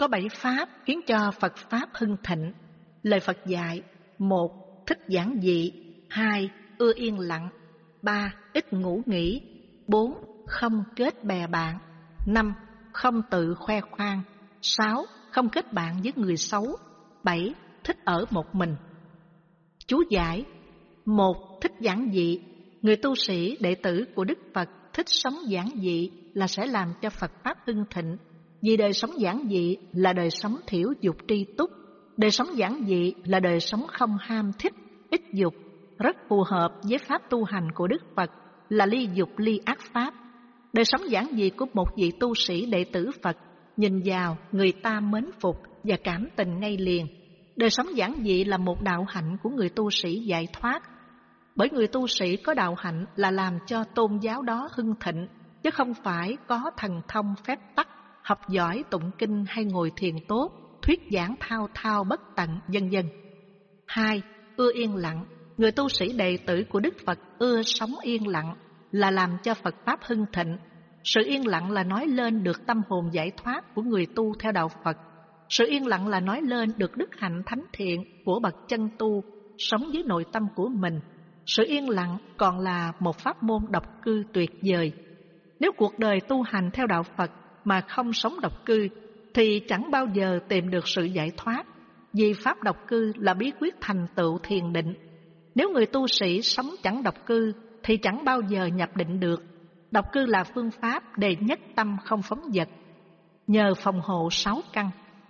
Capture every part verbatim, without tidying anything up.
Có bảy pháp khiến cho Phật Pháp hưng thịnh. Lời Phật dạy: một. Thích giản dị. Hai. Ưa yên lặng. Ba. Ít ngủ nghỉ. Bốn. Không kết bè bạn. Năm. Không tự khoe khoang. Sáu. Không kết bạn với người xấu. Bảy. Thích ở một mình. Chú giải: một. Thích giản dị. Người tu sĩ đệ tử của Đức Phật thích sống giản dị là sẽ làm cho Phật Pháp hưng thịnh. Vì đời sống giản dị là đời sống thiểu dục tri túc. Đời sống giản dị là đời sống không ham thích, ít dục, rất phù hợp với pháp tu hành của Đức Phật là ly dục ly ác pháp. Đời sống giản dị của một vị tu sĩ đệ tử Phật nhìn vào người ta mến phục và cảm tình ngay liền. Đời sống giản dị là một đạo hạnh của người tu sĩ giải thoát. Bởi người tu sĩ có đạo hạnh là làm cho tôn giáo đó hưng thịnh, chứ không phải có thần thông phép tắc, học giỏi tụng kinh hay ngồi thiền tốt, thuyết giảng thao thao bất tận, vân vân. Hai. Ưa yên lặng. Người tu sĩ đệ tử của Đức Phật ưa sống yên lặng là làm cho Phật Pháp hưng thịnh. Sự yên lặng là nói lên được tâm hồn giải thoát của người tu theo đạo Phật. Sự yên lặng là nói lên được đức hạnh thánh thiện của bậc chân tu sống dưới nội tâm của mình. Sự yên lặng còn là một pháp môn độc cư tuyệt vời. Nếu cuộc đời tu hành theo đạo Phật mà không sống độc cư thì chẳng bao giờ tìm được sự giải thoát. Vì pháp độc cư là bí quyết thành tựu thiền định. Nếu người tu sĩ sống chẳng độc cư thì chẳng bao giờ nhập định được. Độc cư là phương pháp để nhất tâm không phóng dật, nhờ phòng hộ sáu căn.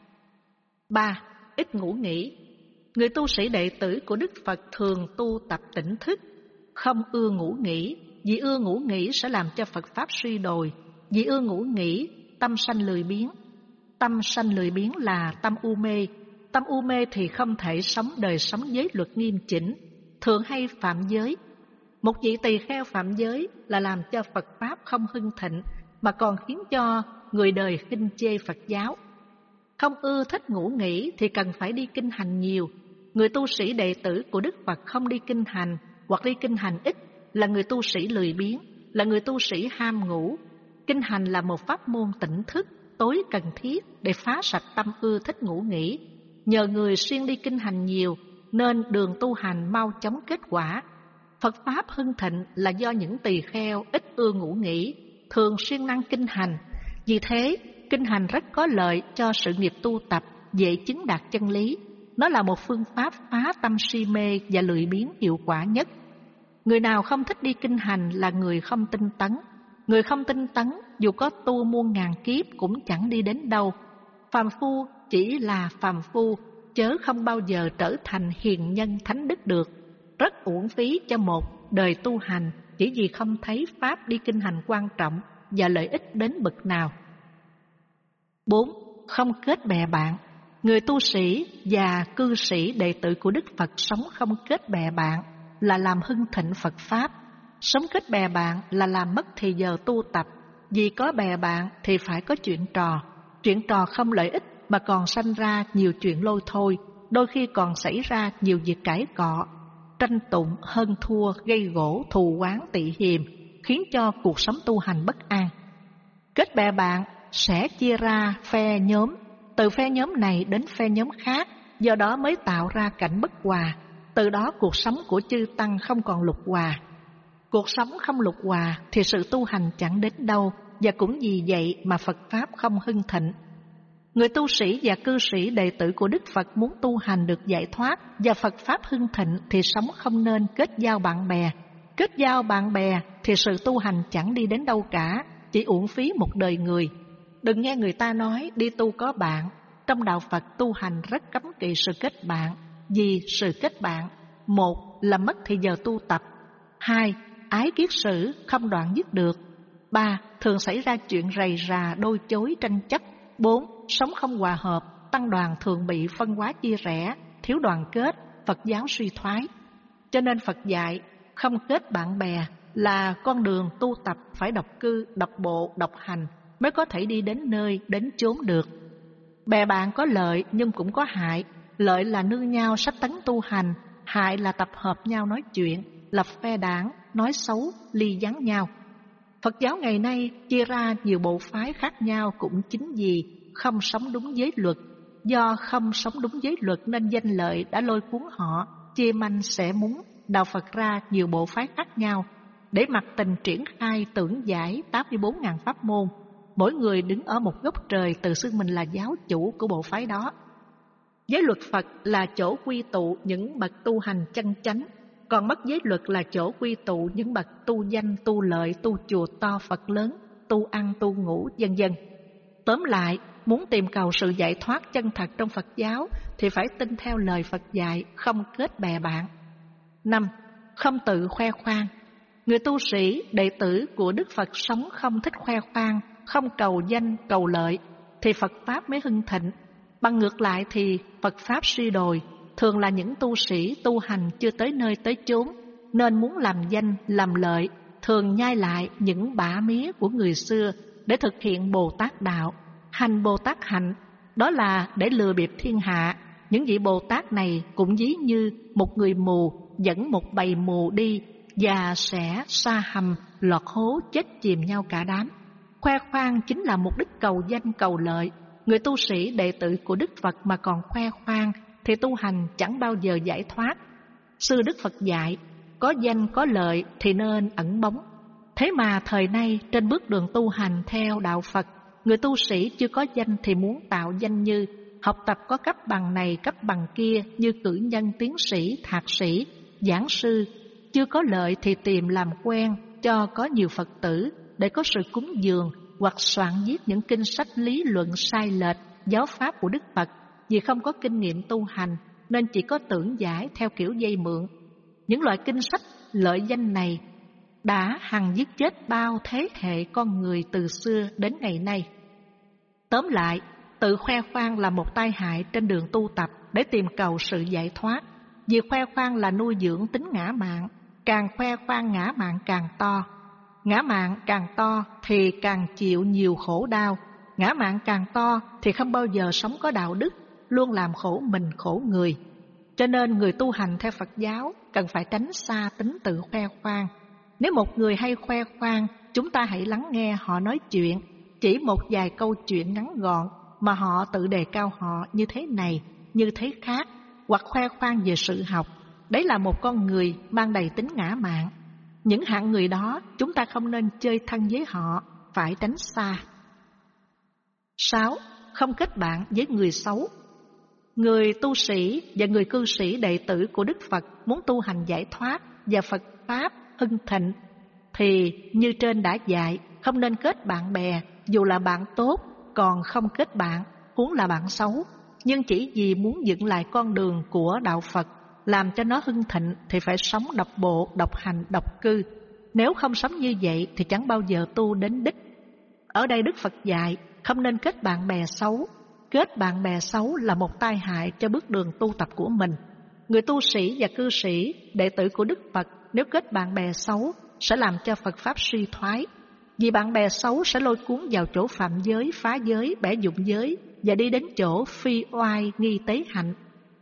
Ba. Ít ngủ nghỉ. Người tu sĩ đệ tử của Đức Phật thường tu tập tỉnh thức, không ưa ngủ nghỉ. Vì ưa ngủ nghỉ sẽ làm cho Phật Pháp suy đồi. Vì ưa ngủ nghỉ, tâm sanh lười biếng. Tâm sanh lười biếng là tâm u mê. Tâm u mê thì không thể sống đời sống giới luật nghiêm chỉnh, thường hay phạm giới. Một vị tỳ kheo phạm giới là làm cho Phật Pháp không hưng thịnh, mà còn khiến cho người đời khinh chê Phật giáo. Không ưa thích ngủ nghỉ thì cần phải đi kinh hành nhiều. Người tu sĩ đệ tử của Đức Phật không đi kinh hành hoặc đi kinh hành ít là người tu sĩ lười biếng, là người tu sĩ ham ngủ. Kinh hành là một pháp môn tỉnh thức tối cần thiết để phá sạch tâm ưa thích ngủ nghỉ. Nhờ người siêng đi kinh hành nhiều nên đường tu hành mau chóng kết quả. Phật Pháp hưng thịnh là do những tỳ kheo ít ưa ngủ nghỉ, thường siêng năng kinh hành. Vì thế, kinh hành rất có lợi cho sự nghiệp tu tập, dễ chứng đạt chân lý. Nó là một phương pháp phá tâm si mê và lười biếng hiệu quả nhất. Người nào không thích đi kinh hành là người không tinh tấn. Người không tinh tấn dù có tu muôn ngàn kiếp cũng chẳng đi đến đâu. Phàm phu chỉ là phàm phu, chớ không bao giờ trở thành hiền nhân thánh đức được. Rất uổng phí cho một đời tu hành chỉ vì không thấy pháp đi kinh hành quan trọng và lợi ích đến bậc nào. Bốn. Không kết bè bạn. Người tu sĩ và cư sĩ đệ tử của Đức Phật sống không kết bè bạn là làm hưng thịnh Phật Pháp. Sống kết bè bạn là làm mất thì giờ tu tập. Vì có bè bạn thì phải có chuyện trò. Chuyện trò không lợi ích mà còn sanh ra nhiều chuyện lôi thôi. Đôi khi còn xảy ra nhiều việc cãi cọ, tranh tụng, hơn thua, gây gổ, thù oán, tị hiềm, khiến cho cuộc sống tu hành bất an. Kết bè bạn sẽ chia ra phe nhóm, từ phe nhóm này đến phe nhóm khác, do đó mới tạo ra cảnh bất hòa. Từ đó cuộc sống của chư tăng không còn lục hòa. Cuộc sống không lục hòa thì sự tu hành chẳng đến đâu, và cũng vì vậy mà Phật Pháp không hưng thịnh. Người tu sĩ và cư sĩ đệ tử của Đức Phật muốn tu hành được giải thoát và Phật Pháp hưng thịnh thì sống không nên kết giao bạn bè. Kết giao bạn bè thì sự tu hành chẳng đi đến đâu cả, chỉ uổng phí một đời người. Đừng nghe người ta nói đi tu có bạn. Trong đạo Phật tu hành rất cấm kỵ sự kết bạn. Vì sự kết bạn, một là mất thì giờ tu tập, hai ái kiết sử không đoạn dứt được, ba thường xảy ra chuyện rầy rà đôi chối tranh chấp, bốn sống không hòa hợp, tăng đoàn thường bị phân hóa chia rẽ, thiếu đoàn kết, Phật giáo suy thoái. Cho nên Phật dạy không kết bạn bè là con đường tu tập phải độc cư, độc bộ, độc hành mới có thể đi đến nơi, đến chốn được. Bè bạn có lợi nhưng cũng có hại. Lợi là nương nhau sách tấn tu hành, hại là tập hợp nhau nói chuyện, lập phe đảng, nói xấu, ly gián nhau. Phật giáo ngày nay chia ra nhiều bộ phái khác nhau cũng chính vì không sống đúng giới luật. Do không sống đúng giới luật nên danh lợi đã lôi cuốn họ, chia manh xẻ muốn, đạo Phật ra nhiều bộ phái khác nhau, để mặc tình triển khai tưởng giải tám mươi bốn nghìn pháp môn. Mỗi người đứng ở một góc trời tự xưng mình là giáo chủ của bộ phái đó. Giới luật Phật là chỗ quy tụ những bậc tu hành chân chánh, còn mất giới luật là chỗ quy tụ những bậc tu danh, tu lợi, tu chùa to Phật lớn, tu ăn, tu ngủ, vân vân. Tóm lại, muốn tìm cầu sự giải thoát chân thật trong Phật giáo thì phải tin theo lời Phật dạy, không kết bè bạn. Năm. Không tự khoe khoang. Người tu sĩ, đệ tử của Đức Phật sống không thích khoe khoang, không cầu danh, cầu lợi, thì Phật Pháp mới hưng thịnh. Bằng ngược lại thì Phật Pháp suy đồi, thường là những tu sĩ tu hành chưa tới nơi tới chốn, nên muốn làm danh, làm lợi, thường nhai lại những bả mía của người xưa để thực hiện Bồ Tát đạo. Hành Bồ Tát hạnh, đó là để lừa bịp thiên hạ. Những vị Bồ Tát này cũng ví như một người mù dẫn một bầy mù đi, và sẽ sa hầm, lọt hố, chết chìm nhau cả đám. Khoe khoang chính là mục đích cầu danh cầu lợi. Người tu sĩ đệ tử của Đức Phật mà còn khoe khoang thì tu hành chẳng bao giờ giải thoát. Sư Đức Phật dạy, có danh có lợi thì nên ẩn bóng. Thế mà thời nay trên bước đường tu hành theo đạo Phật, người tu sĩ chưa có danh thì muốn tạo danh như học tập có cấp bằng này cấp bằng kia, như cử nhân, tiến sĩ, thạc sĩ, giảng sư. Chưa có lợi thì tìm làm quen cho có nhiều Phật tử để có sự cúng dường, hoặc soạn viết những kinh sách lý luận sai lệch giáo pháp của Đức Phật. Vì không có kinh nghiệm tu hành nên chỉ có tưởng giải theo kiểu dây mượn. Những loại kinh sách lợi danh này đã hằng giết chết bao thế hệ con người từ xưa đến ngày nay. Tóm lại, tự khoe khoang là một tai hại trên đường tu tập để tìm cầu sự giải thoát. Vì khoe khoang là nuôi dưỡng tính ngã mạn, càng khoe khoang ngã mạn càng to. Ngã mạn càng to thì càng chịu nhiều khổ đau. Ngã mạn càng to thì không bao giờ sống có đạo đức, luôn làm khổ mình khổ người. Cho nên người tu hành theo Phật giáo cần phải tránh xa tính tự khoe khoang. Nếu một người hay khoe khoang, chúng ta hãy lắng nghe họ nói chuyện, chỉ một vài câu chuyện ngắn gọn mà họ tự đề cao họ như thế này, như thế khác, hoặc khoe khoang về sự học. Đấy là một con người mang đầy tính ngã mạn. Những hạng người đó chúng ta không nên chơi thân với họ, phải tránh xa. Sáu. Không kết bạn với người xấu. Người tu sĩ và người cư sĩ đệ tử của Đức Phật muốn tu hành giải thoát và Phật Pháp hưng thịnh thì như trên đã dạy, không nên kết bạn bè, dù là bạn tốt còn không kết bạn, huống là bạn xấu. Nhưng chỉ vì muốn dựng lại con đường của đạo Phật, làm cho nó hưng thịnh thì phải sống độc bộ, độc hành, độc cư. Nếu không sống như vậy thì chẳng bao giờ tu đến đích. Ở đây Đức Phật dạy không nên kết bạn bè xấu. Kết bạn bè xấu là một tai hại cho bước đường tu tập của mình. Người tu sĩ và cư sĩ, đệ tử của Đức Phật nếu kết bạn bè xấu sẽ làm cho Phật Pháp suy thoái. Vì bạn bè xấu sẽ lôi cuốn vào chỗ phạm giới, phá giới, bẻ dụng giới và đi đến chỗ phi oai, nghi tế hạnh.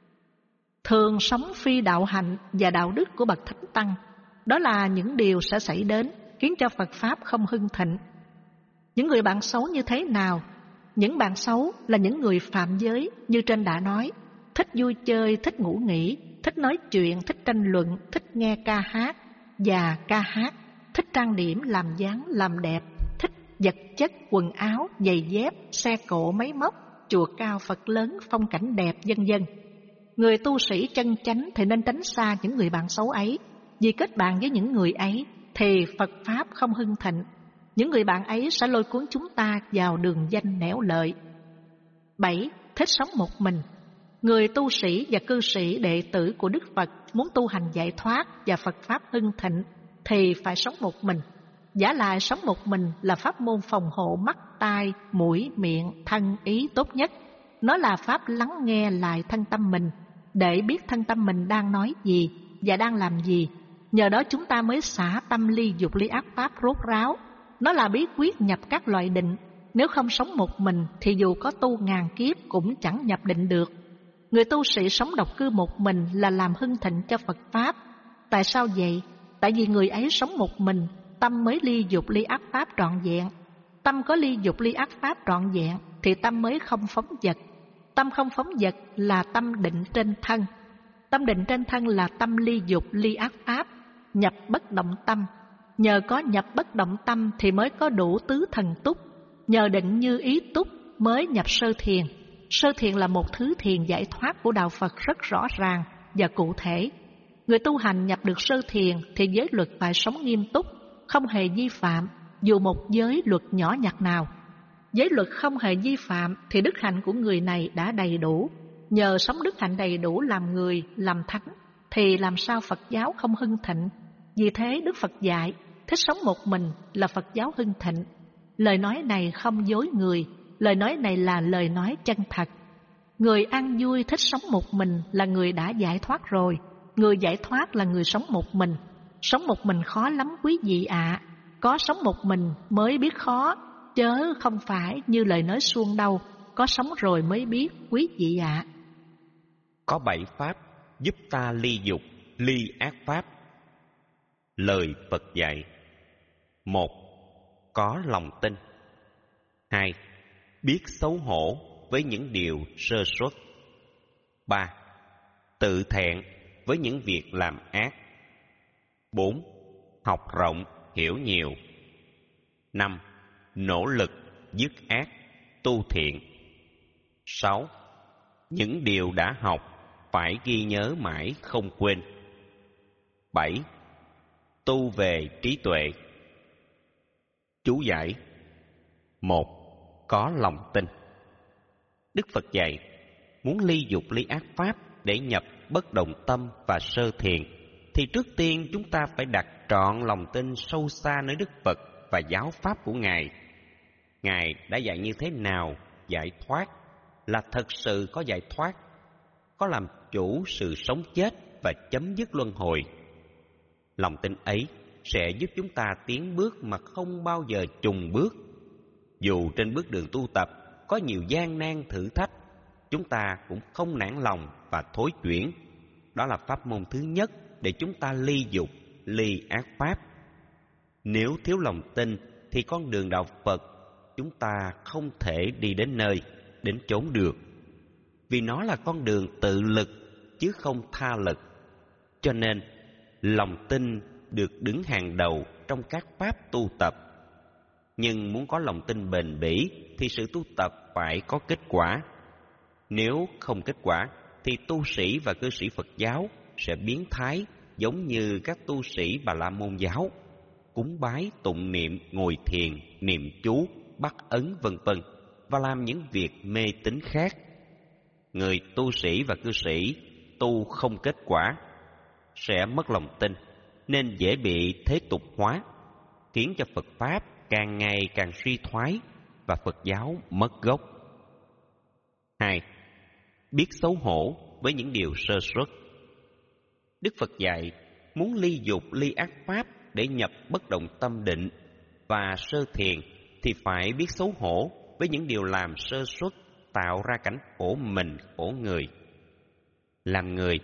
Thường sống phi đạo hạnh và đạo đức của bậc thánh tăng. Đó là những điều sẽ xảy đến khiến cho Phật Pháp không hưng thịnh. Những người bạn xấu như thế nào? Những bạn xấu là những người phạm giới như trên đã nói, thích vui chơi, thích ngủ nghỉ, thích nói chuyện, thích tranh luận, thích nghe ca hát và ca hát, thích trang điểm, làm dáng, làm đẹp, thích vật chất, quần áo, giày dép, xe cộ, máy móc, chùa cao, Phật lớn, phong cảnh đẹp, vân vân. Người tu sĩ chân chánh thì nên tránh xa những người bạn xấu ấy, vì kết bạn với những người ấy thì Phật Pháp không hưng thịnh. Những người bạn ấy sẽ lôi cuốn chúng ta vào đường danh nẻo lợi. Bảy. Thích sống một mình. Người tu sĩ và cư sĩ đệ tử của Đức Phật muốn tu hành giải thoát và Phật Pháp hưng thịnh thì phải sống một mình. Giả lại sống một mình là pháp môn phòng hộ mắt, tai, mũi, miệng, thân, ý tốt nhất. Nó là pháp lắng nghe lại thân tâm mình, để biết thân tâm mình đang nói gì và đang làm gì. Nhờ đó chúng ta mới xả tâm ly dục ly ác pháp rốt ráo. Nó là bí quyết nhập các loại định. Nếu không sống một mình thì dù có tu ngàn kiếp cũng chẳng nhập định được. Người tu sĩ sống độc cư một mình là làm hưng thịnh cho Phật Pháp. Tại sao vậy? Tại vì người ấy sống một mình, tâm mới ly dục ly ác pháp trọn vẹn. Tâm có ly dục ly ác pháp trọn vẹn thì tâm mới không phóng dật. Tâm không phóng dật là tâm định trên thân. Tâm định trên thân là tâm ly dục, ly ác pháp, nhập bất động tâm. Nhờ có nhập bất động tâm thì mới có đủ tứ thần túc. Nhờ định như ý túc mới nhập sơ thiền. Sơ thiền là một thứ thiền giải thoát của Đạo Phật rất rõ ràng và cụ thể. Người tu hành nhập được sơ thiền thì giới luật phải sống nghiêm túc, không hề vi phạm, dù một giới luật nhỏ nhặt nào. Giới luật không hề vi phạm thì đức hạnh của người này đã đầy đủ. Nhờ sống đức hạnh đầy đủ làm người, làm thánh, thì làm sao Phật giáo không hưng thịnh. Vì thế Đức Phật dạy, thích sống một mình là Phật giáo hưng thịnh. Lời nói này không dối người, lời nói này là lời nói chân thật. Người an vui thích sống một mình là người đã giải thoát rồi. Người giải thoát là người sống một mình. Sống một mình khó lắm quý vị ạ. À. Có sống một mình mới biết khó, chớ không phải như lời nói suông đâu. Có sống rồi mới biết quý vị ạ. À. Có bảy pháp giúp ta ly dục, ly ác pháp. Lời Phật dạy: một. Có lòng tin. Hai. Biết xấu hổ với những điều sơ suất. Ba. Tự thẹn với những việc làm ác. Bốn. Học rộng, hiểu nhiều. Năm. Nỗ lực dứt ác, tu thiện. Sáu. Những điều đã học phải ghi nhớ mãi không quên. Bảy. Tu về trí tuệ. Chú giải: một. Có lòng tin. Đức Phật dạy, muốn ly dục ly ác pháp để nhập bất động tâm và sơ thiền, thì trước tiên chúng ta phải đặt trọn lòng tin sâu xa nơi Đức Phật và giáo pháp của Ngài. Ngài đã dạy như thế nào giải thoát, là thật sự có giải thoát, có làm chủ sự sống chết và chấm dứt luân hồi. Lòng tin ấy sẽ giúp chúng ta tiến bước mà không bao giờ chùn bước. Dù trên bước đường tu tập có nhiều gian nan thử thách, chúng ta cũng không nản lòng và thối chuyển. Đó là pháp môn thứ nhất để chúng ta ly dục, ly ác pháp. Nếu thiếu lòng tin thì con đường đạo Phật chúng ta không thể đi đến nơi, đến chốn được. Vì nó là con đường tự lực chứ không tha lực. Cho nên lòng tin được đứng hàng đầu trong các pháp tu tập. Nhưng muốn có lòng tin bền bỉ thì sự tu tập phải có kết quả. Nếu không kết quả thì tu sĩ và cư sĩ Phật giáo sẽ biến thái giống như các tu sĩ Bà La Môn giáo, cúng bái, tụng niệm, ngồi thiền, niệm chú, bắt ấn vân vân và làm những việc mê tín khác. Người tu sĩ và cư sĩ tu không kết quả sẽ mất lòng tin, nên dễ bị thế tục hóa, khiến cho Phật pháp càng ngày càng suy thoái và Phật giáo mất gốc. Hai. Biết xấu hổ với những điều sơ suất. Đức Phật dạy, muốn ly dục ly ác pháp để nhập bất động tâm định và sơ thiền thì phải biết xấu hổ với những điều làm sơ suất, tạo ra cảnh khổ mình, khổ người. Làm người,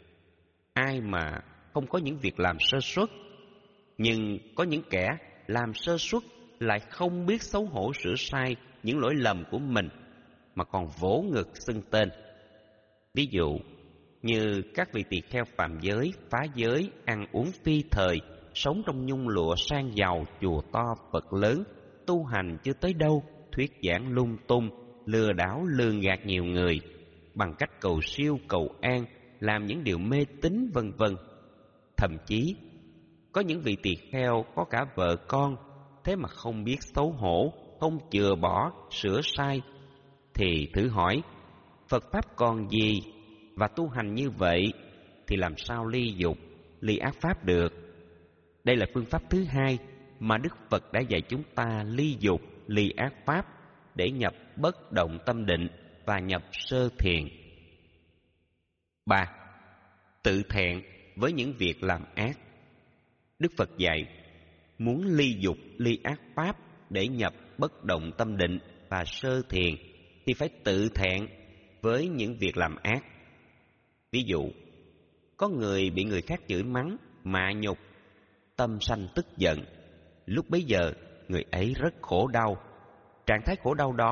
ai mà không có những việc làm sơ suất, nhưng có những kẻ làm sơ suất lại không biết xấu hổ sửa sai những lỗi lầm của mình mà còn vỗ ngực xưng tên. Ví dụ như các vị tỳ kheo phạm giới, phá giới, ăn uống phi thời, sống trong nhung lụa sang giàu, chùa to, Phật lớn, tu hành chưa tới đâu, thuyết giảng lung tung, lừa đảo lường gạt nhiều người bằng cách cầu siêu cầu an, làm những điều mê tín vân vân. Thậm chí có những vị tỳ kheo có cả vợ con, thế mà không biết xấu hổ, không chừa bỏ, sửa sai. Thì thử hỏi, Phật pháp còn gì? Và tu hành như vậy thì làm sao ly dục, ly ác pháp được? Đây là phương pháp thứ hai mà Đức Phật đã dạy chúng ta ly dục, ly ác pháp để nhập bất động tâm định và nhập sơ thiền. Ba. Tự thẹn với những việc làm ác. Đức Phật dạy, muốn ly dục, ly ác pháp để nhập bất động tâm định và sơ thiền thì phải tự thẹn với những việc làm ác. Ví dụ, có người bị người khác chửi mắng, mạ nhục, tâm sanh tức giận. Lúc bấy giờ, người ấy rất khổ đau. Trạng thái khổ đau đó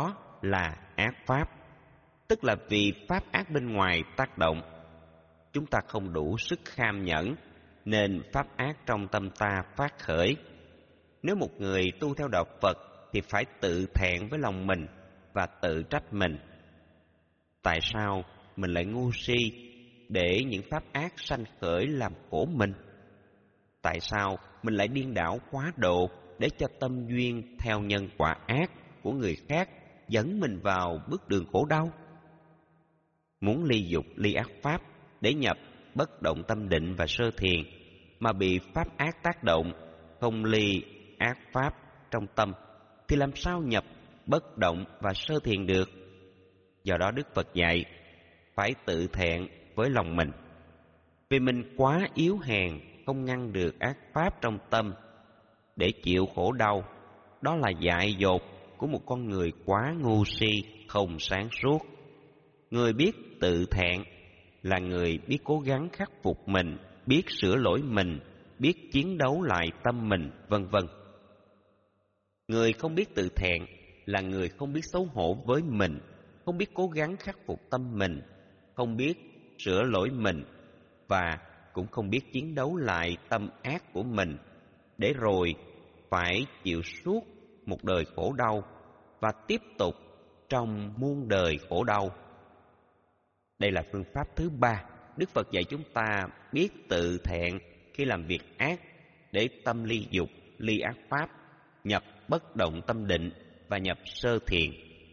là ác pháp, tức là vì pháp ác bên ngoài tác động. Chúng ta không đủ sức kham nhẫn, nên pháp ác trong tâm ta phát khởi. Nếu một người tu theo đạo Phật thì phải tự thẹn với lòng mình và tự trách mình. Tại sao mình lại ngu si để những pháp ác sanh khởi làm khổ mình? Tại sao mình lại điên đảo quá độ để cho tâm duyên theo nhân quả ác của người khác dẫn mình vào bước đường khổ đau? Muốn ly dục ly ác pháp để nhập bất động tâm định và sơ thiền, mà bị pháp ác tác động, không ly ác pháp trong tâm, thì làm sao nhập bất động và sơ thiền được? Do đó Đức Phật dạy phải tự thẹn với lòng mình, vì mình quá yếu hèn, không ngăn được ác pháp trong tâm để chịu khổ đau. Đó là dại dột của một con người quá ngu si, không sáng suốt. Người biết tự thẹn là người biết cố gắng khắc phục mình, biết sửa lỗi mình, biết chiến đấu lại tâm mình, vân vân. Người không biết tự thẹn là người không biết xấu hổ với mình, không biết cố gắng khắc phục tâm mình, không biết sửa lỗi mình, và cũng không biết chiến đấu lại tâm ác của mình, để rồi phải chịu suốt một đời khổ đau và tiếp tục trong muôn đời khổ đau. Đây là phương pháp thứ ba. Đức Phật dạy chúng ta biết tự thẹn khi làm việc ác để tâm ly dục, ly ác pháp, nhập bất động tâm định và nhập sơ thiền.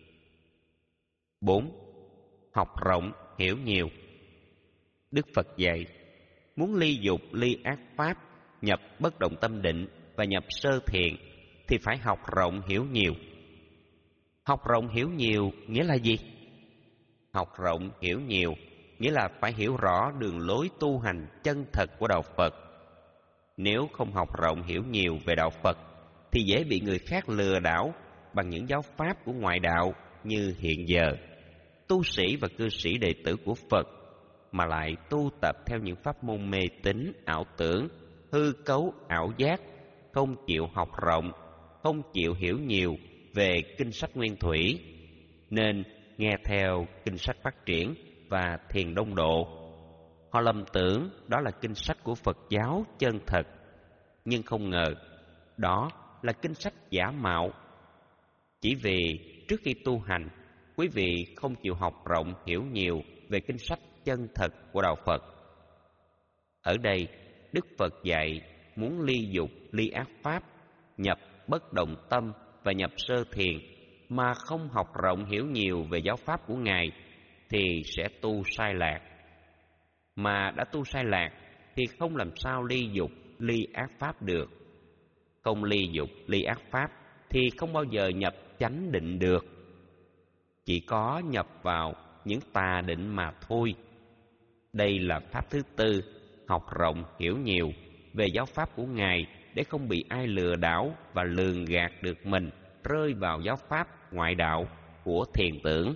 Bốn. Học rộng, hiểu nhiều. Đức Phật dạy, muốn ly dục, ly ác pháp, nhập bất động tâm định và nhập sơ thiền thì phải học rộng, hiểu nhiều. Học rộng, hiểu nhiều nghĩa là gì? Học rộng, hiểu nhiều nghĩa là phải hiểu rõ đường lối tu hành chân thật của đạo Phật. Nếu không học rộng, hiểu nhiều về đạo Phật thì dễ bị người khác lừa đảo bằng những giáo pháp của ngoại đạo như hiện giờ. Tu sĩ và cư sĩ đệ tử của Phật mà lại tu tập theo những pháp môn mê tín, ảo tưởng, hư cấu, ảo giác, không chịu học rộng, không chịu hiểu nhiều về kinh sách nguyên thủy, nên nghe theo kinh sách phát triển và thiền đông độ. Họ lầm tưởng đó là kinh sách của Phật giáo chân thật, nhưng không ngờ đó là kinh sách giả mạo. Chỉ vì trước khi tu hành, quý vị không chịu học rộng, hiểu nhiều về kinh sách chân thật của đạo Phật. Ở đây, Đức Phật dạy muốn ly dục, ly ác pháp, nhập bất động tâm và nhập sơ thiền mà không học rộng hiểu nhiều về giáo pháp của Ngài thì sẽ tu sai lạc. Mà đã tu sai lạc thì không làm sao ly dục, ly ác pháp được. Không ly dục, ly ác pháp thì không bao giờ nhập chánh định được. Chỉ có nhập vào những tà định mà thôi. Đây là pháp thứ tư, học rộng hiểu nhiều về giáo pháp của Ngài để không bị ai lừa đảo và lường gạt được mình rơi vào giáo pháp ngoại đạo của thiền tưởng.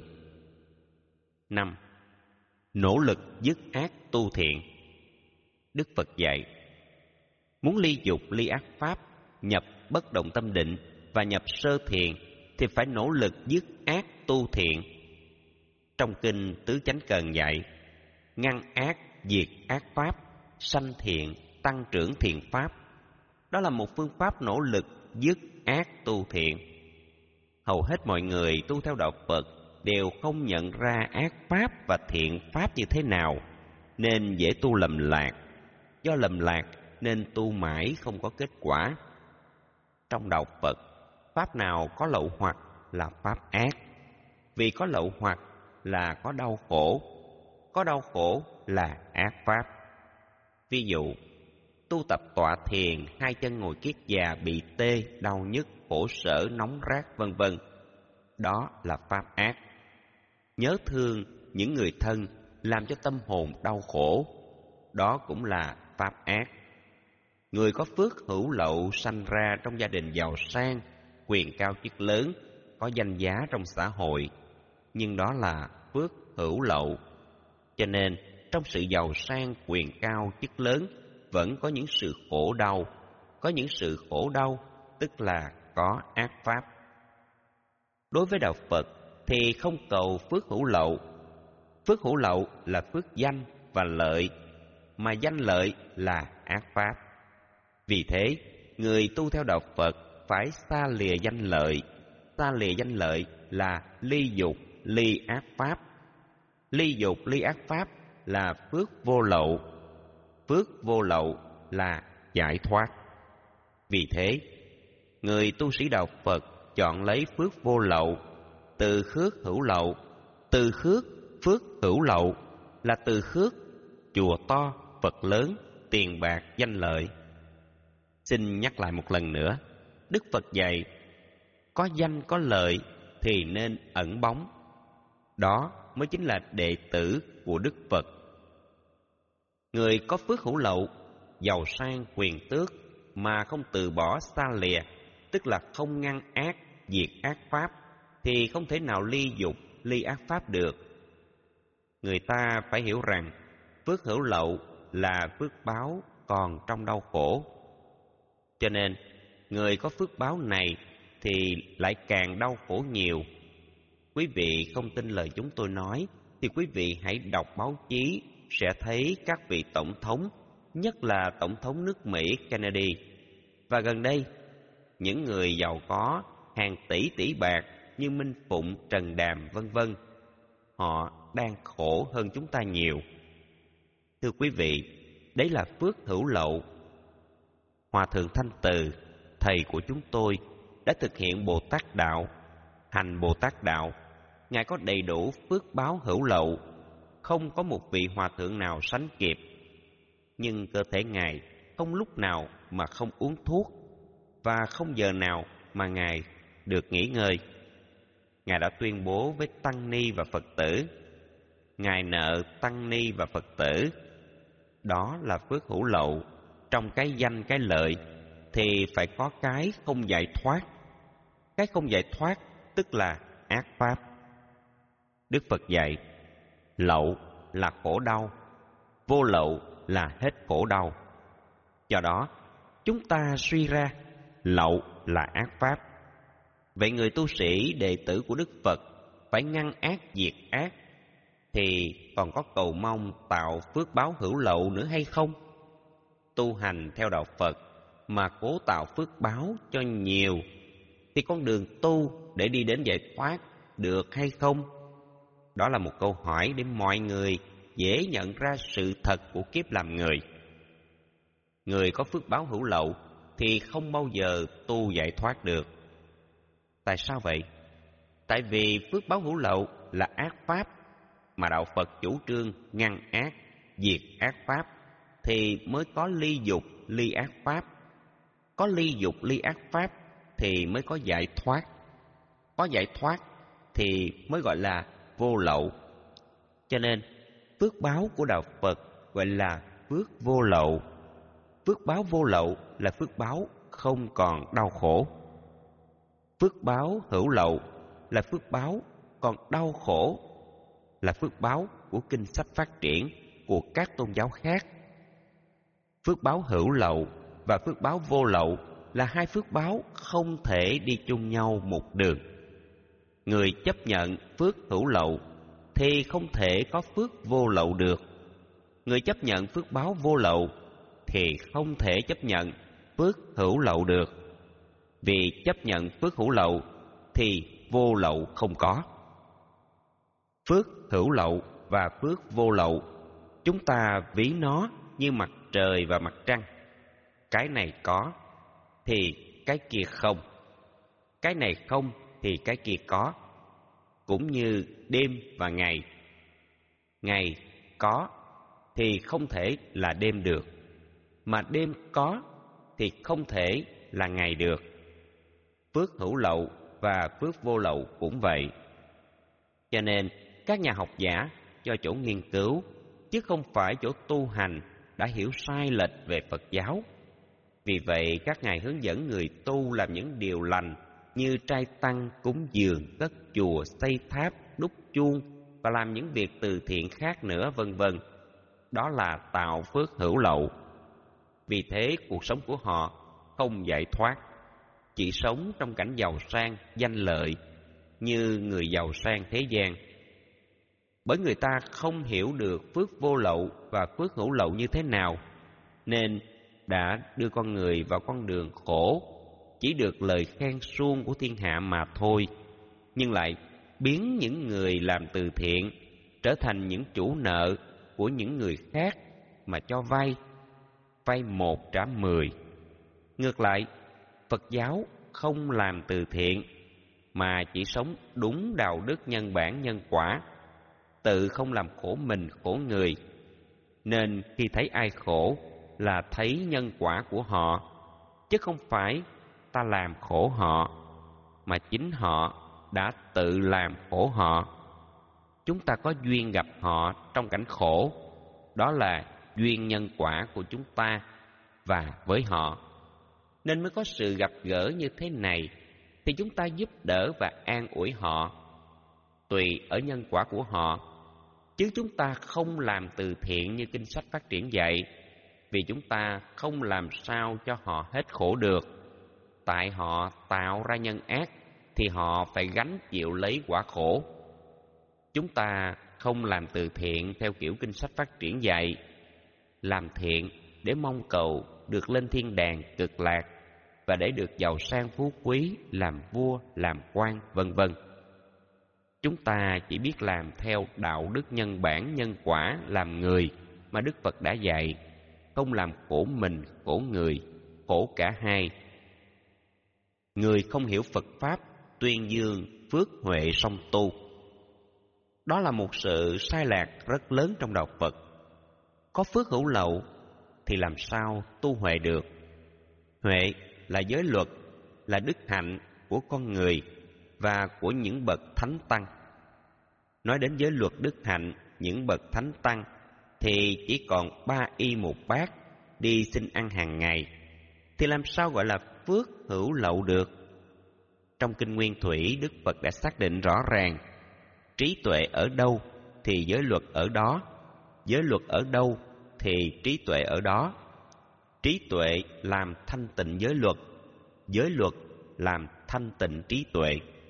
Năm. Nỗ lực dứt ác tu thiện. Đức Phật dạy, muốn ly dục, ly ác pháp, nhập bất động tâm định và nhập sơ thiền thì phải nỗ lực dứt ác tu thiện. Trong kinh Tứ Chánh Cần dạy, ngăn ác, diệt ác pháp, sanh thiện, tăng trưởng thiện pháp. Đó là một phương pháp nỗ lực dứt ác tu thiện. Hầu hết mọi người tu theo đạo Phật đều không nhận ra ác pháp và thiện pháp như thế nào, nên dễ tu lầm lạc. Do lầm lạc nên tu mãi không có kết quả. Trong đạo Phật, pháp nào có lậu hoặc là pháp ác. Vì có lậu hoặc là có đau khổ, có đau khổ là ác pháp. Ví dụ, tu tập tọa thiền, hai chân ngồi kiết già bị tê, đau nhức, khổ sở, nóng rát, vân vân. Đó là pháp ác. Nhớ thương những người thân làm cho tâm hồn đau khổ, đó cũng là pháp ác. Người có phước hữu lậu sanh ra trong gia đình giàu sang, quyền cao chức lớn, có danh giá trong xã hội, nhưng đó là phước hữu lậu. Cho nên trong sự giàu sang, quyền cao, chức lớn vẫn có những sự khổ đau. Có những sự khổ đau tức là có ác pháp. Đối với đạo Phật, thì không cầu phước hữu lậu. Phước hữu lậu là phước danh và lợi, mà danh lợi là ác pháp. Vì thế, người tu theo đạo Phật phải xa lìa danh lợi. Xa lìa danh lợi là ly dục, ly ác pháp. Ly dục, ly ác pháp là phước vô lậu. Phước vô lậu là giải thoát. Vì thế, người tu sĩ đạo Phật chọn lấy phước vô lậu, từ khước hữu lậu. Từ khước, phước hữu lậu là từ khước chùa to, Phật lớn, tiền bạc, danh lợi. Xin nhắc lại một lần nữa, Đức Phật dạy, có danh có lợi thì nên ẩn bóng. Đó mới chính là đệ tử của Đức Phật. Người có phước hữu lậu, giàu sang quyền tước mà không từ bỏ xa lìa, tức là không ngăn ác, diệt ác pháp, thì không thể nào ly dục, ly ác pháp được. Người ta phải hiểu rằng phước hữu lậu là phước báo còn trong đau khổ. Cho nên, người có phước báo này thì lại càng đau khổ nhiều. Quý vị không tin lời chúng tôi nói, thì quý vị hãy đọc báo chí sẽ thấy các vị tổng thống, nhất là tổng thống nước Mỹ Kennedy. Và gần đây, những người giàu có hàng tỷ tỷ bạc như Minh Phụng, Trần Đàm, vân vân, họ đang khổ hơn chúng ta nhiều. Thưa quý vị, đấy là phước hữu lậu. Hòa thượng Thanh Từ, thầy của chúng tôi, đã thực hiện Bồ Tát đạo, hành Bồ Tát đạo. Ngài có đầy đủ phước báo hữu lậu, không có một vị hòa thượng nào sánh kịp. Nhưng cơ thể Ngài không lúc nào mà không uống thuốc, và không giờ nào mà Ngài được nghỉ ngơi. Ngài đã tuyên bố với tăng ni và Phật tử, Ngài nợ tăng ni và Phật tử. Đó là phước hữu lậu. Trong cái danh cái lợi thì phải có cái không giải thoát. Cái không giải thoát tức là ác pháp. Đức Phật dạy, lậu là khổ đau, vô lậu là hết khổ đau. Do đó, chúng ta suy ra lậu là ác pháp. Vậy người tu sĩ đệ tử của Đức Phật phải ngăn ác diệt ác, thì còn có cầu mong tạo phước báo hữu lậu nữa hay không? Tu hành theo đạo Phật mà cố tạo phước báo cho nhiều, thì con đường tu để đi đến giải thoát được hay không? Đó là một câu hỏi để mọi người dễ nhận ra sự thật của kiếp làm người. Người có phước báo hữu lậu thì không bao giờ tu giải thoát được. Tại sao vậy? Tại vì phước báo hữu lậu là ác pháp, mà đạo Phật chủ trương ngăn ác, diệt ác pháp, thì mới có ly dục, ly ác pháp. Có ly dục, ly ác pháp thì mới có giải thoát. Có giải thoát thì mới gọi là vô lậu. Cho nên, phước báo của đạo Phật gọi là phước vô lậu. Phước báo vô lậu là phước báo không còn đau khổ. Phước báo hữu lậu là phước báo còn đau khổ, là phước báo của kinh sách phát triển của các tôn giáo khác. Phước báo hữu lậu và phước báo vô lậu là hai phước báo không thể đi chung nhau một đường. Người chấp nhận phước hữu lậu thì không thể có phước vô lậu được. Người chấp nhận phước báo vô lậu thì không thể chấp nhận phước hữu lậu được. Vì chấp nhận phước hữu lậu thì vô lậu không có. Phước hữu lậu và phước vô lậu, chúng ta ví nó như mặt trời và mặt trăng. Cái này có thì cái kia không. Cái này không thì cái kia có. Cũng như đêm và ngày. Ngày có thì không thể là đêm được, mà đêm có thì không thể là ngày được. Phước hữu lậu và phước vô lậu cũng vậy. Cho nên các nhà học giả do chỗ nghiên cứu, chứ không phải chỗ tu hành, đã hiểu sai lệch về Phật giáo. Vì vậy các ngài hướng dẫn người tu làm những điều lành như trai tăng, cúng dường, cất chùa, xây tháp, đúc chuông và làm những việc từ thiện khác nữa, vân vân. Đó là tạo phước hữu lậu. Vì thế cuộc sống của họ không giải thoát, chỉ sống trong cảnh giàu sang, danh lợi. như người giàu sang thế gian. Bởi người ta không hiểu được phước vô lậu và phước hữu lậu như thế nào, nên đã đưa con người vào con đường khổ, chỉ được lời khen suông của thiên hạ mà thôi, nhưng lại biến những người làm từ thiện trở thành những chủ nợ của những người khác mà cho vay, vay một trả mười. Ngược lại, Phật giáo không làm từ thiện mà chỉ sống đúng đạo đức nhân bản nhân quả, tự không làm khổ mình khổ người. Nên khi thấy ai khổ là thấy nhân quả của họ, chứ không phải ta làm khổ họ, mà chính họ đã tự làm khổ họ. Chúng ta có duyên gặp họ trong cảnh khổ, đó là duyên nhân quả của chúng ta và với họ, nên mới có sự gặp gỡ như thế này, thì chúng ta giúp đỡ và an ủi họ tùy ở nhân quả của họ, chứ chúng ta không làm từ thiện như kinh sách phát triển dạy, vì chúng ta không làm sao cho họ hết khổ được. Tại họ tạo ra nhân ác thì họ phải gánh chịu lấy quả khổ. Chúng ta không làm từ thiện theo kiểu kinh sách phát triển dạy, làm thiện để mong cầu được lên thiên đàng cực lạc và để được giàu sang phú quý, làm vua, làm quan, vân vân. Chúng ta chỉ biết làm theo đạo đức nhân bản nhân quả làm người mà Đức Phật đã dạy, không làm khổ mình, khổ người, khổ cả hai. Người không hiểu Phật Pháp, tuyên dương phước huệ song tu. Đó là một sự sai lạc rất lớn trong đạo Phật. Có phước hữu lậu thì làm sao tu huệ được? Huệ là giới luật, là đức hạnh của con người và của những bậc thánh tăng. Nói đến giới luật đức hạnh những bậc thánh tăng thì chỉ còn ba y một bát đi xin ăn hàng ngày, thì làm sao gọi là phước hữu lậu được? Trong Kinh Nguyên Thủy, Đức Phật đã xác định rõ ràng, trí tuệ ở đâu thì giới luật ở đó, giới luật ở đâu thì trí tuệ ở đó. Trí tuệ làm thanh tịnh giới luật, giới luật làm thanh tịnh trí tuệ.